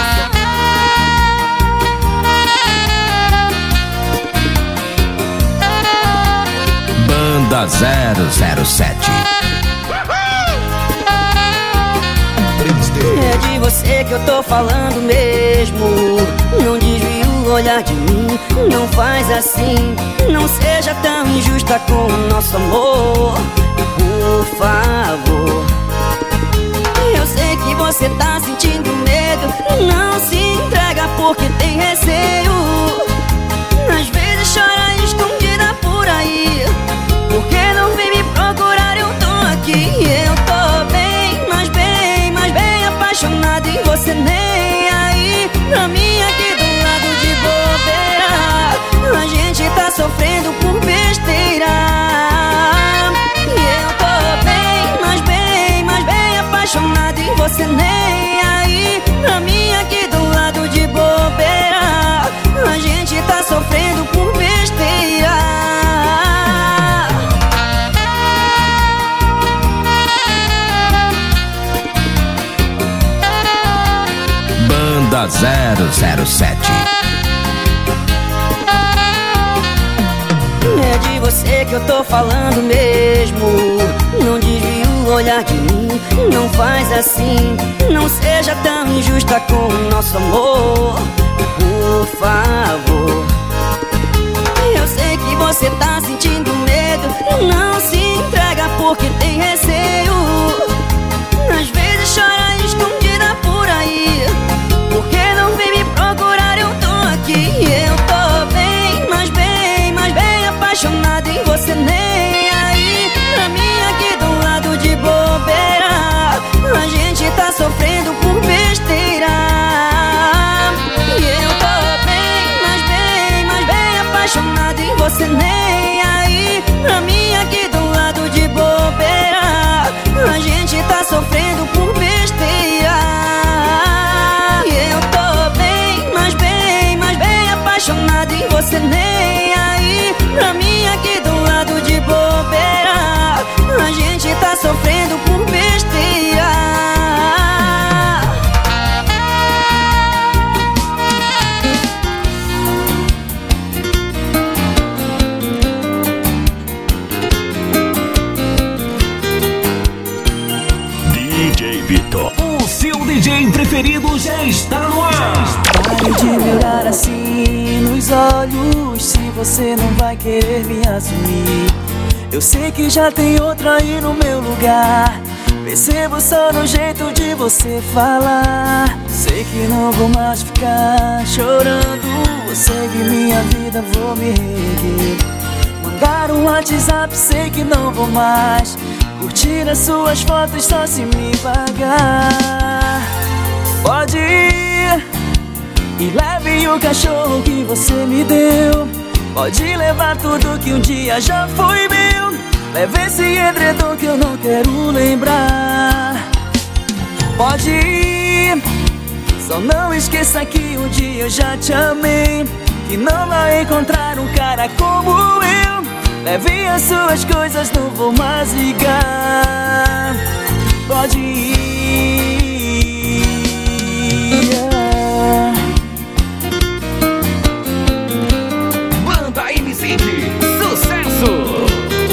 Banda zero zero sete. É de você que eu tô falando mesmo. Não desvia o olhar de mim, não faz assim. Não seja tão injusta com o nosso amor, por favor. Eu sei que você tá sentindo medo, não se entrega porque tem receio. Às vezes chora escondida por aí, porque não vem me procurar, eu tô aqui. Eu tô bem, mas bem, mas bem apaixonado em você, nem aí pra mim aqui do lado de bobeira. A gente tá sofrendo por besteira. E eu tô bem, mas bem, mas bem apaixonado em você, nem aí pra mim Banda zero zero sete. É de você que eu tô falando mesmo. Não desvia o olhar de mim, não faz assim. Não seja tão injusta com o nosso amor, por favor. Eu sei que você tá sentindo medo, não se entrega porque tem receio. Às vezes chora escondida por aí, porque não vem me procurar, eu tô aqui. Eu tô bem, mas bem, mas bem apaixonado em você, nem aí. Pra mim aqui do lado de bobeira, a gente tá sofrendo por besteira. E eu tô bem, mas bem, mas bem apaixonado em você, nem aí. Pra mim aqui do lado de bobeira, a gente tá sofrendo por besteira. E eu tô bem, mas bem, mas bem apaixonado em você, nem aí. Pra mim aqui do lado de bobeira, a gente tá sofrendo por besteira. D J Vitor, o seu D J preferido já está no ar. Pare de me olhar assim nos olhos, se você não vai querer me assumir. Eu sei que já tem outra aí no meu lugar, percebo só no jeito de você falar. Sei que não vou mais ficar chorando, segue minha vida, vou me reerguer. Mandar um WhatsApp, sei que não vou mais curtir as suas fotos só se me pagar. Pode ir e leve o cachorro que você me deu. Pode levar tudo que um dia já foi meu. Leve esse edredom que eu não quero lembrar. Pode ir, só não esqueça que um dia eu já te amei, que não vai encontrar um cara como eu. Leve as suas coisas, não vou mais ligar. Pode ir. Banda M cinco, sucesso!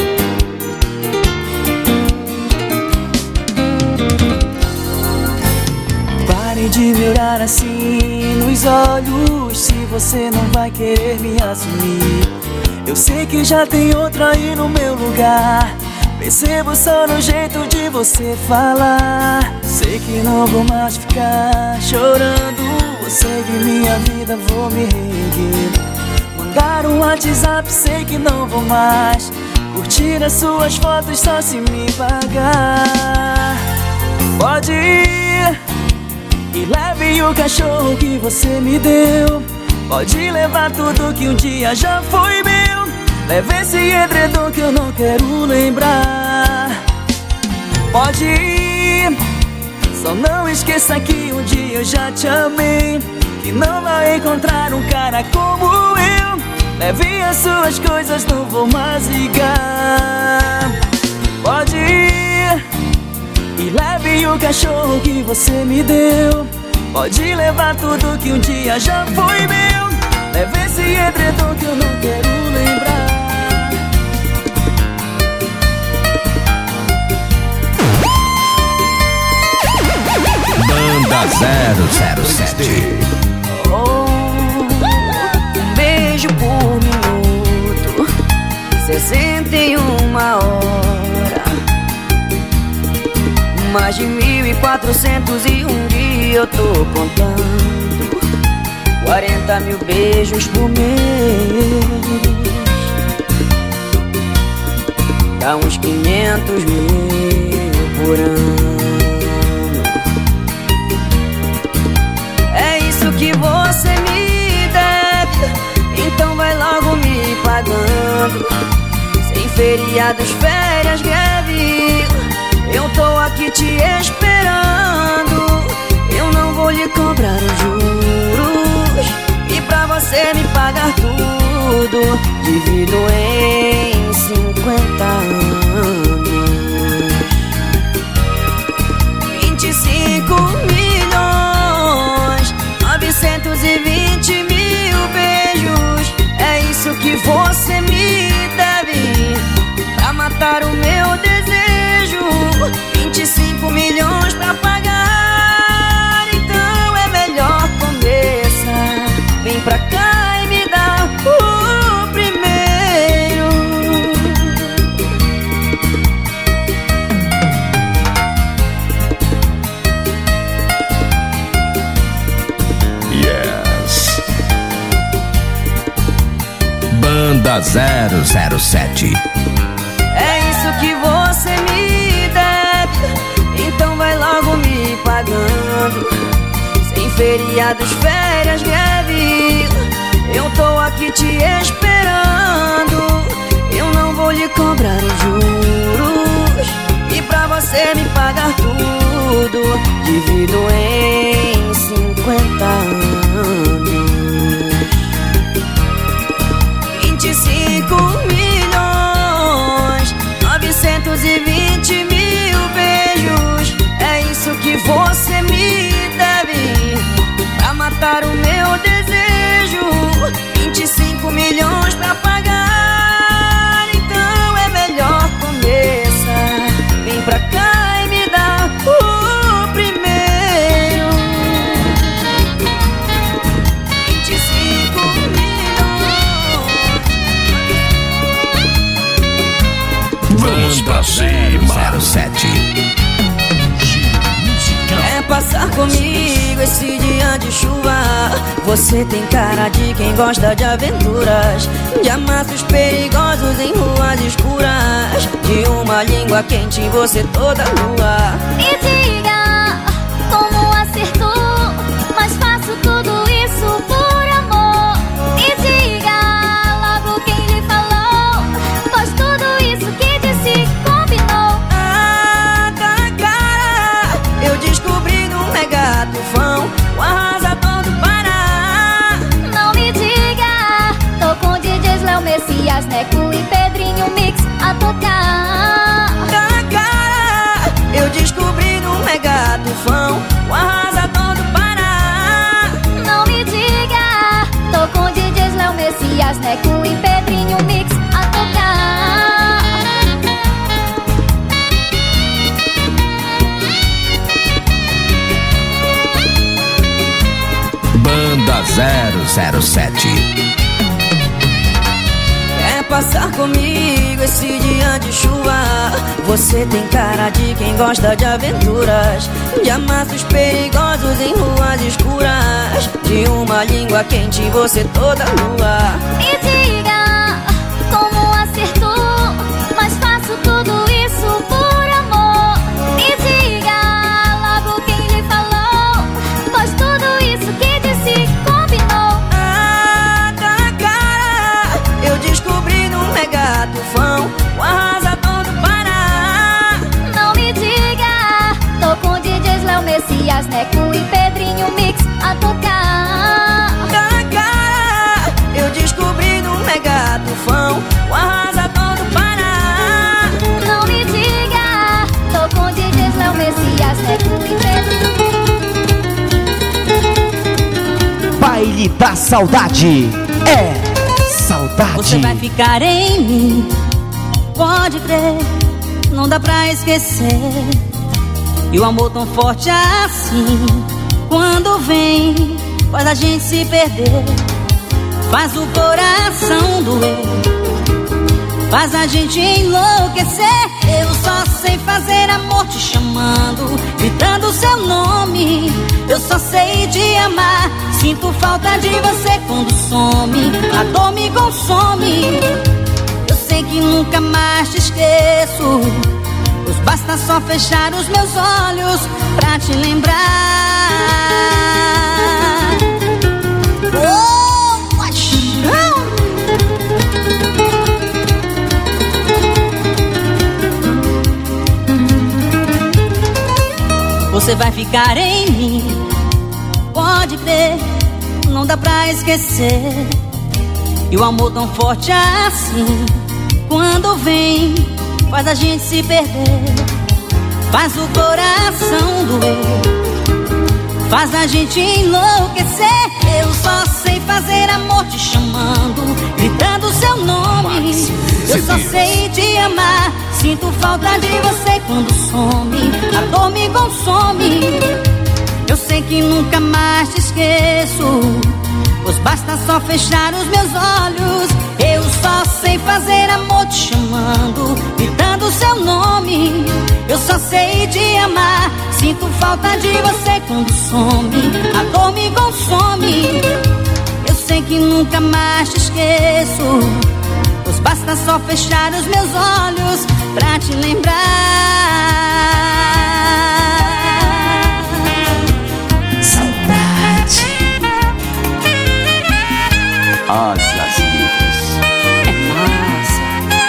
Pare de me olhar assim nos olhos, se você não vai querer me assumir. Eu sei que já tem outra aí no meu lugar, percebo só no jeito de você falar. Sei que não vou mais ficar chorando, segue minha vida, vou me reerguer. Mandar um WhatsApp, sei que não vou mais curtir as suas fotos só se me pagar. Pode ir e leve o cachorro que você me deu. Pode levar tudo que um dia já foi meu. Leve esse edredom que eu não quero lembrar. Pode ir, só não esqueça que um dia eu já te amei, que não vai encontrar um cara como eu. Leve as suas coisas, não vou mais ligar. Pode ir e leve o cachorro que você me deu. Pode levar tudo que um dia já foi meu. Leve esse edredom que eu não quero lembrar. Banda zero zero sete. Oh, um beijo por minuto, sessenta e uma hora. Mais de mil e quatrocentos e um dia eu tô contando. Quarenta mil beijos por mês, dá uns quinhentos mil por ano. É isso que você me deve, então vai logo me pagando. Sem feriados, férias, greve, eu tô aqui te esperando. Eu não vou lhe cobrar os juros, e pra você me pagar tudo, divido em cinquenta anos. Vinte e cinco milhões Banda zero zero sete. É isso que você me deve, então vai logo me pagando. Sem feriados, férias, greve, eu tô aqui te esperando. Eu não vou lhe cobrar os juros, e pra você me pagar tudo, divido em cinquenta anos. Vinte e cinco milhões, novecentos e vinte mil beijos. É isso que você me deve, pra matar o meu desejo. Vinte e cinco milhões pra pagar, então é melhor começar. Vem pra cá e me dá o primeiro. Vinte e cinco milhões. Vamos pra cima. zero sete. Quer passar comigo esse dia de chuva? Você tem cara de quem gosta de aventuras, de amassos perigosos em ruas escuras, de uma língua quente em você toda nua. Me diga como acertou, mas faço tudo isso por amor. Me diga logo quem lhe falou, pois tudo isso que disse combinou. Ah, tá na cara, eu descobri no mega tufão, o arrasador do Pará. Não me diga, tô com D Js Léo Messias, Neco e Pedrinho Mix a tocar. Tá na cara, eu descobri no mega tufão, o arrasador do Pará. Não me diga, tô com D Js Léo Messias, Neco e Pedrinho Mix a tocar. Banda zero zero sete. Quer passar comigo esse dia de chuva? Você tem cara de quem gosta de aventuras, de amassos perigosos em ruas escuras, de uma língua quente em você toda nua. Me diga como acertou, mas faço tudo isso por amor. Me diga logo quem lhe falou, pois tudo isso que disse combinou. Ah, tá na cara, eu descobri no mega tufão, o arrasador do Pará. Não me diga, tô com D Js Léo Messias, Neco e Pedrinho Mix a tocar. Tá na cara, eu descobri no mega tufão, o arrasador do Pará. Não me diga, tô com D Js Léo Messias, Neco e Pedrinho. Baile da saudade. É saudade. Você vai ficar em mim, pode crer, não dá pra esquecer. E o amor tão forte assim, quando vem, faz a gente se perder, faz o coração doer, faz a gente enlouquecer. Eu só sei fazer amor te chamando, gritando seu nome. Eu só sei te amar, sinto falta de você quando some, a dor me consome. Eu sei que nunca mais te esqueço, pois basta só fechar os meus olhos pra te lembrar. Oh, paixão! Você vai ficar em mim, pode crer, não dá pra esquecer. E o amor tão forte assim, quando vem, faz a gente se perder, faz o coração doer, faz a gente enlouquecer. Eu só sei fazer amor te chamando, gritando seu nome. Eu só sei te amar, sinto falta de você quando some, a dor me consome. Eu sei que nunca mais te esqueço, pois basta só fechar os meus olhos. Eu só sei fazer amor te chamando, gritando seu nome. Eu só sei te amar, sinto falta de você quando some, a dor me consome. Eu sei que nunca mais te esqueço, Basta só fechar os meus olhos pra te lembrar. Saudade. Asas livres. É massa,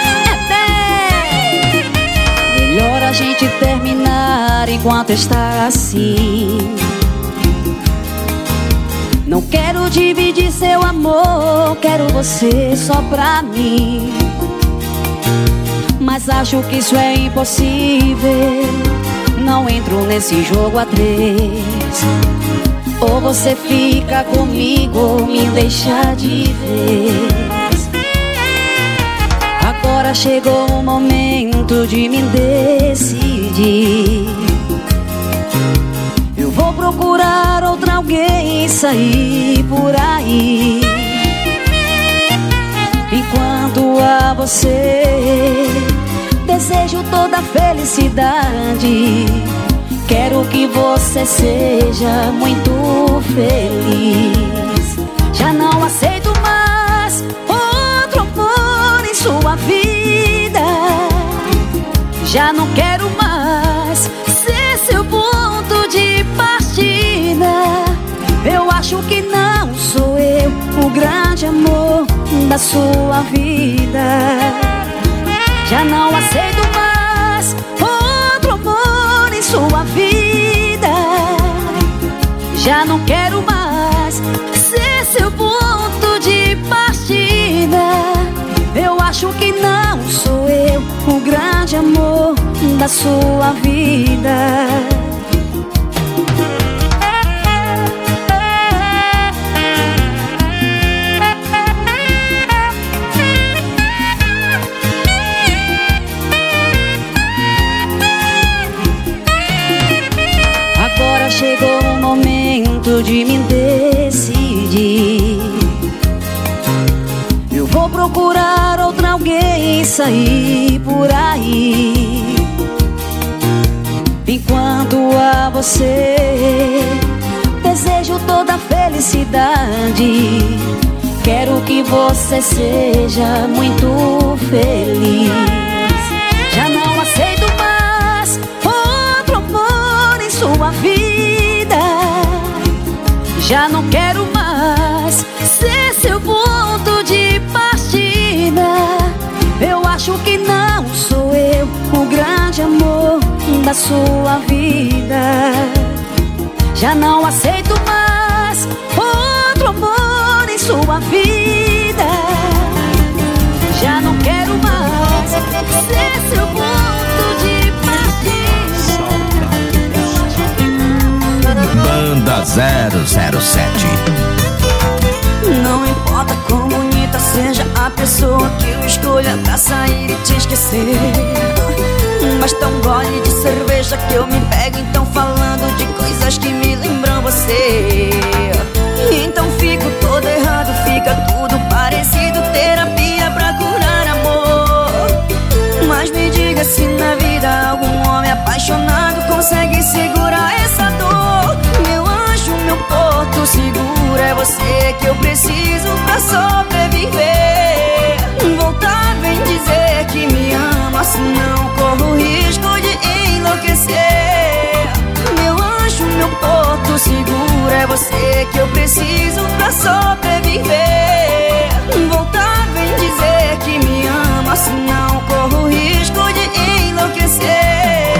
é bem. Melhor a gente terminar enquanto está assim. Não quero dividir seu amor, quero você só pra mim. Mas acho que isso é impossível, não entro nesse jogo a três. Ou você fica comigo ou me deixa de vez. Agora chegou o momento de me decidir. Eu vou procurar outra alguém e sair por aí. Enquanto a você desejo toda a felicidade. Quero que você seja muito feliz. Já não aceito mais outro amor em sua vida. Já não quero mais ser seu ponto de partida. Eu acho que não sou eu o grande amor da sua vida. Já não aceito mais outro amor em sua vida. Já não quero mais ser seu ponto de partida. Eu acho que não sou eu o grande amor da sua vida. Agora chegou o momento de me decidir. Eu vou procurar outra alguém e sair por aí. Enquanto a você desejo toda a felicidade. Quero que você seja muito feliz. Já não aceito mais outro amor em sua vida. Já não quero mais ser seu ponto de partida. Eu acho que não sou eu o grande amor da sua vida. Já não aceito mais outro amor em sua vida. Já não quero mais ser seu ponto de partida. Banda zero zero sete. Não importa quão bonita seja a pessoa que eu escolha pra sair e te esquecer. Basta um gole de cerveja que eu me pego então falando de coisas que me lembram você. Então fico todo errado, fica tudo parecido, terapia pra curar amor. Mas me diga se na vida algum homem apaixonado consegue segurar essa dor. Meu anjo, meu porto seguro, é você que eu preciso pra sobreviver. Voltar vem dizer que me ama, senão corro risco de enlouquecer. Meu anjo, meu porto seguro, é você que eu preciso pra sobreviver. Voltar vem dizer que me ama, senão corro risco de enlouquecer.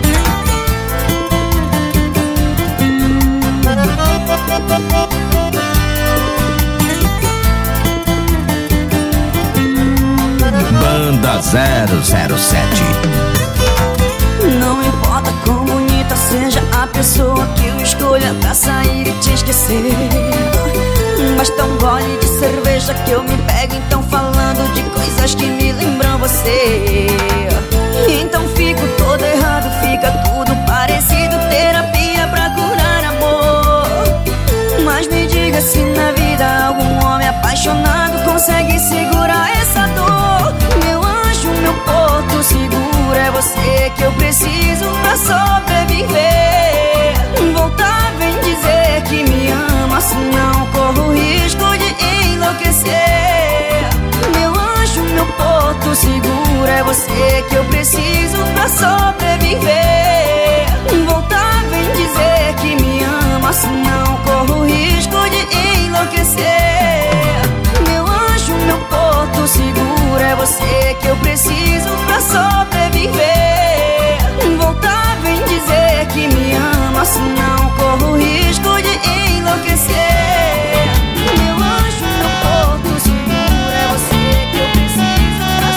Banda zero zero sete. Não importa quão bonita seja a pessoa que eu escolha pra sair e te esquecer. Basta um gole de cerveja que eu me pego então falando de coisas que me lembram você. Então fico todo errado, fica tudo parecido, terapia pra curar amor. Mas me diga se na vida algum homem apaixonado consegue segurar essa dor. Meu anjo, meu porto seguro, é você que eu preciso pra sobreviver. Voltar vem dizer que me ama, senão corro risco de enlouquecer. Meu anjo, meu porto porto seguro, é você que eu preciso pra sobreviver. Voltar vem dizer que me ama, senão corro o risco de enlouquecer. Meu anjo, meu porto seguro, é você que eu preciso pra sobreviver. Voltar vem dizer que me ama, senão corro o risco de enlouquecer. Meu anjo, meu porto seguro, é você que eu preciso pra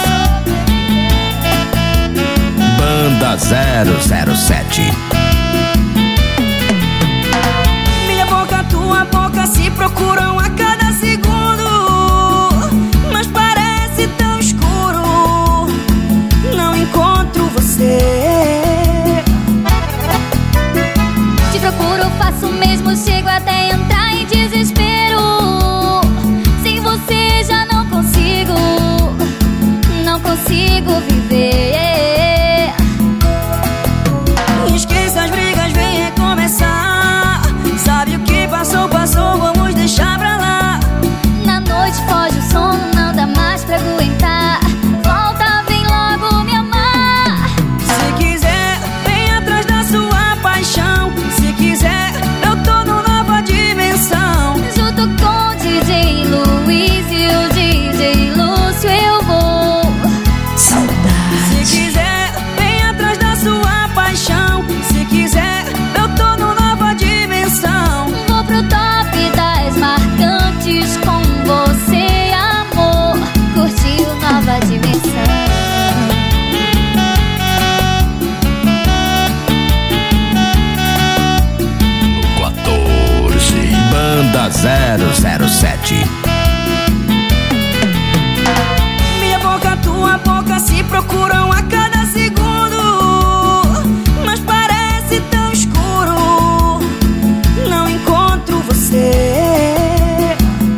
sobreviver. Banda zero zero sete. Minha boca, tua boca se procuram a cada segundo, mas parece tão escuro, não encontro você. Te procuro, faço o mesmo, chego até entrar em desespero. Sem você já não consigo, não consigo viver. Esqueça as brigas, vem recomeçar. Sabe o que passou, passou, vamos deixar pra lá. Na noite foge o sono, não dá mais pra aguentar. Volta, vem logo me amar. Se quiser, vem atrás da sua paixão. Se quiser, eu tô numa nova dimensão. Junto com o D J Luiz e o D J Lúcio eu vou. Se quiser, vem atrás da sua paixão. Se quiser, eu tô numa nova dimensão. Vou pro top das marcantes com você, amor. Curtiu nova dimensão. quatorze. Banda zero zero sete. Minha boca, tua boca se procuram a cada segundo, mas parece tão escuro, não encontro você.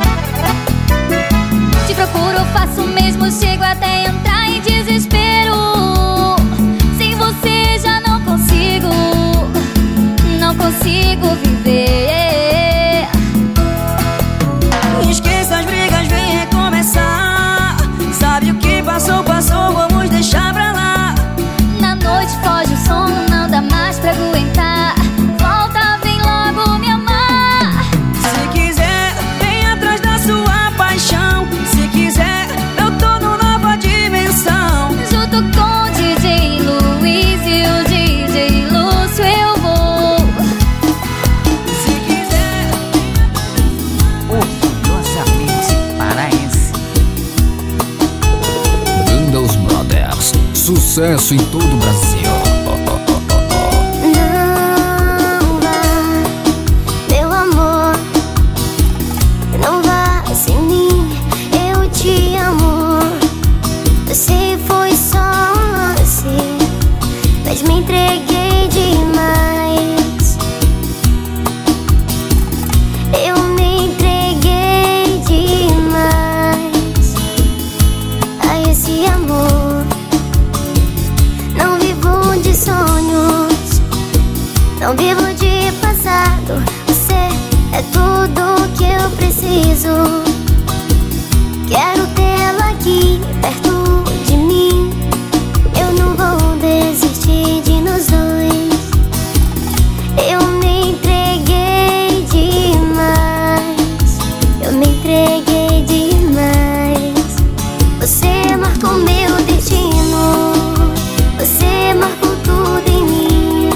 Te procuro, faço o mesmo, chego até entrar em desespero. Sem você já não consigo, não consigo viver. Esqueça as brigas, vem recomeçar. Sabe o que passou, passou, vamos deixar pra lá. Na noite foge o sono, não dá mais pra aguentar. Volta, vem logo me amar. Se quiser, vem atrás da sua paixão. Se quiser, eu tô numa nova dimensão. Junto com o D J Luiz e o D J Lúcio eu vou. Se quiser, Orgulhosamente paraense. Banda Os Brothers. Sucesso em todo o Brasil. Não vá, meu amor, não vá sem mim, eu te amo. Eu sei foi só um lance, mas me entreguei demais. Eu me entreguei demais a esse amor. Não vivo de sonhos, não vivo de passado. Você é tudo que eu preciso. Quero tê-la aqui perto de mim. Eu não vou desistir de nós dois. Eu me entreguei demais, eu me entreguei demais. Você marcou meu destino, você marcou tudo em mim.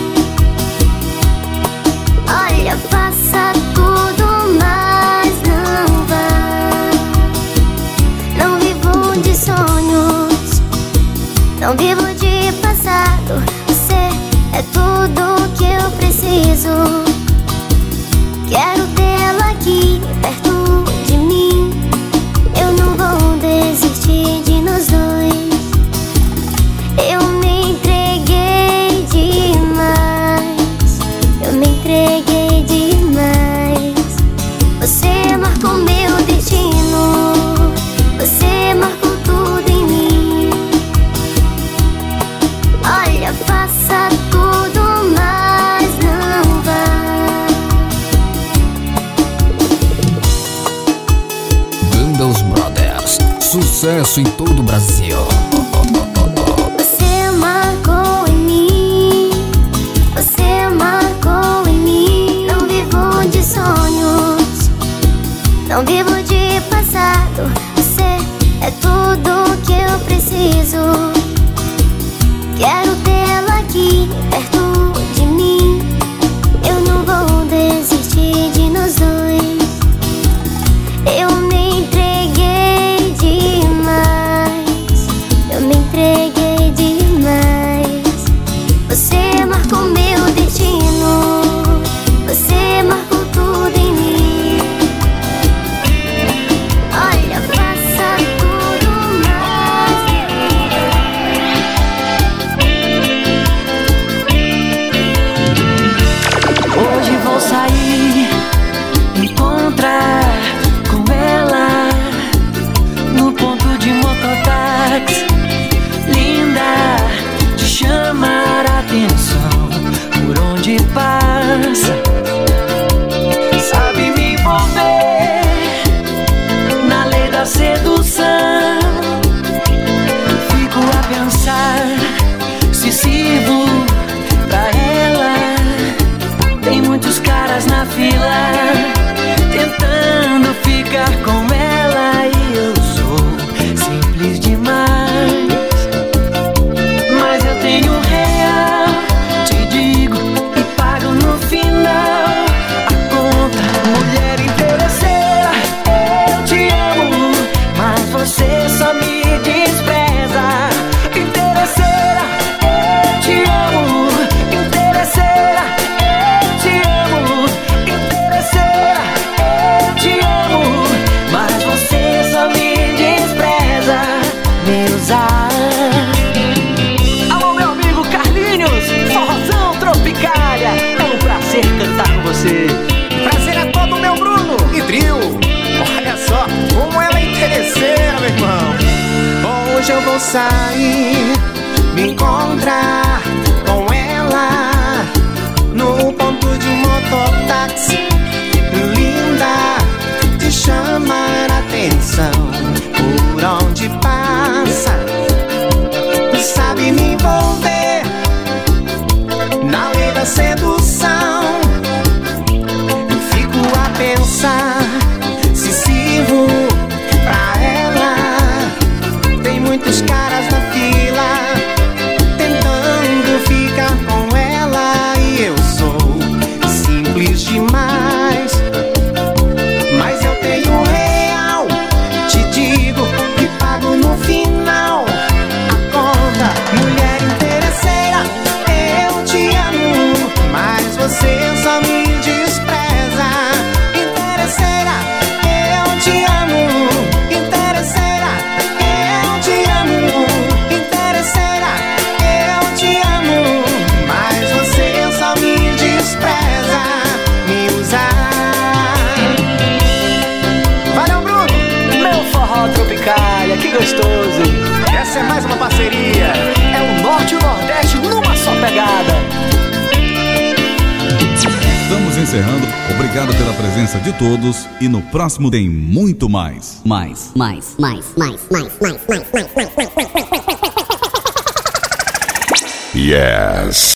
Olha, faça tudo, mas não vá. Não vivo de sonhos, não vivo de passado. Você é tudo que eu preciso. Quero tê-la aqui perto de mim. Eu não vou desistir de nós dois. Eu me entreguei demais, eu me entreguei demais. Você marcou meu destino, você marcou tudo em mim. Olha, faça tudo, mas não vá. Banda Os Brothers. Sucesso em todo o Brasil. atenção por onde passa. Sabe me envolver na lei da sedução. Fico a pensar se sirvo pra ela. Tem muitos caras na fila tentando ficar com ela, e eu sou simples demais. Mas eu tenho real, te digo e pago no final a conta. Mulher interesseira, eu te amo, mas você só me despreza. Interesseira, eu te amo. Interesseira, eu te amo. Interesseira, eu te amo, mas você só me despreza. Me usar. Alô, meu amigo Carlinhos, forrozão Tropicália. É um prazer cantar com você. Prazer é todo meu, Bruno e Trio. Olha só como ela é interesseira, meu irmão. Hoje eu vou sair, me encontrar com ela no ponto de mototáxi. Linda, de chamar a atenção por onde passa. Sabe me envolver na lei da sedução. Fico a pensar se sirvo pra ela. Tem muitos caras na fila tentando ficar com ela, e eu sou simples demais. Mas eu tenho real, te digo e pago no final a conta. Mulher interesseira, eu te amo, mas você só me despreza. Interesseira, eu te amo. Interesseira, eu te amo. Interesseira, eu te amo, mas você só me despreza. Me usar. Valeu, Bruno. Meu forró Tropicália, que gostoso. Essa é mais uma parceria. É o Norte e o Nordeste numa só pegada. Estamos encerrando. Obrigado pela presença de todos. E no próximo tem muito mais. Mais, Mais, mais, mais, mais, mais, mais, mais, mais, mais, mais, mais. Yes.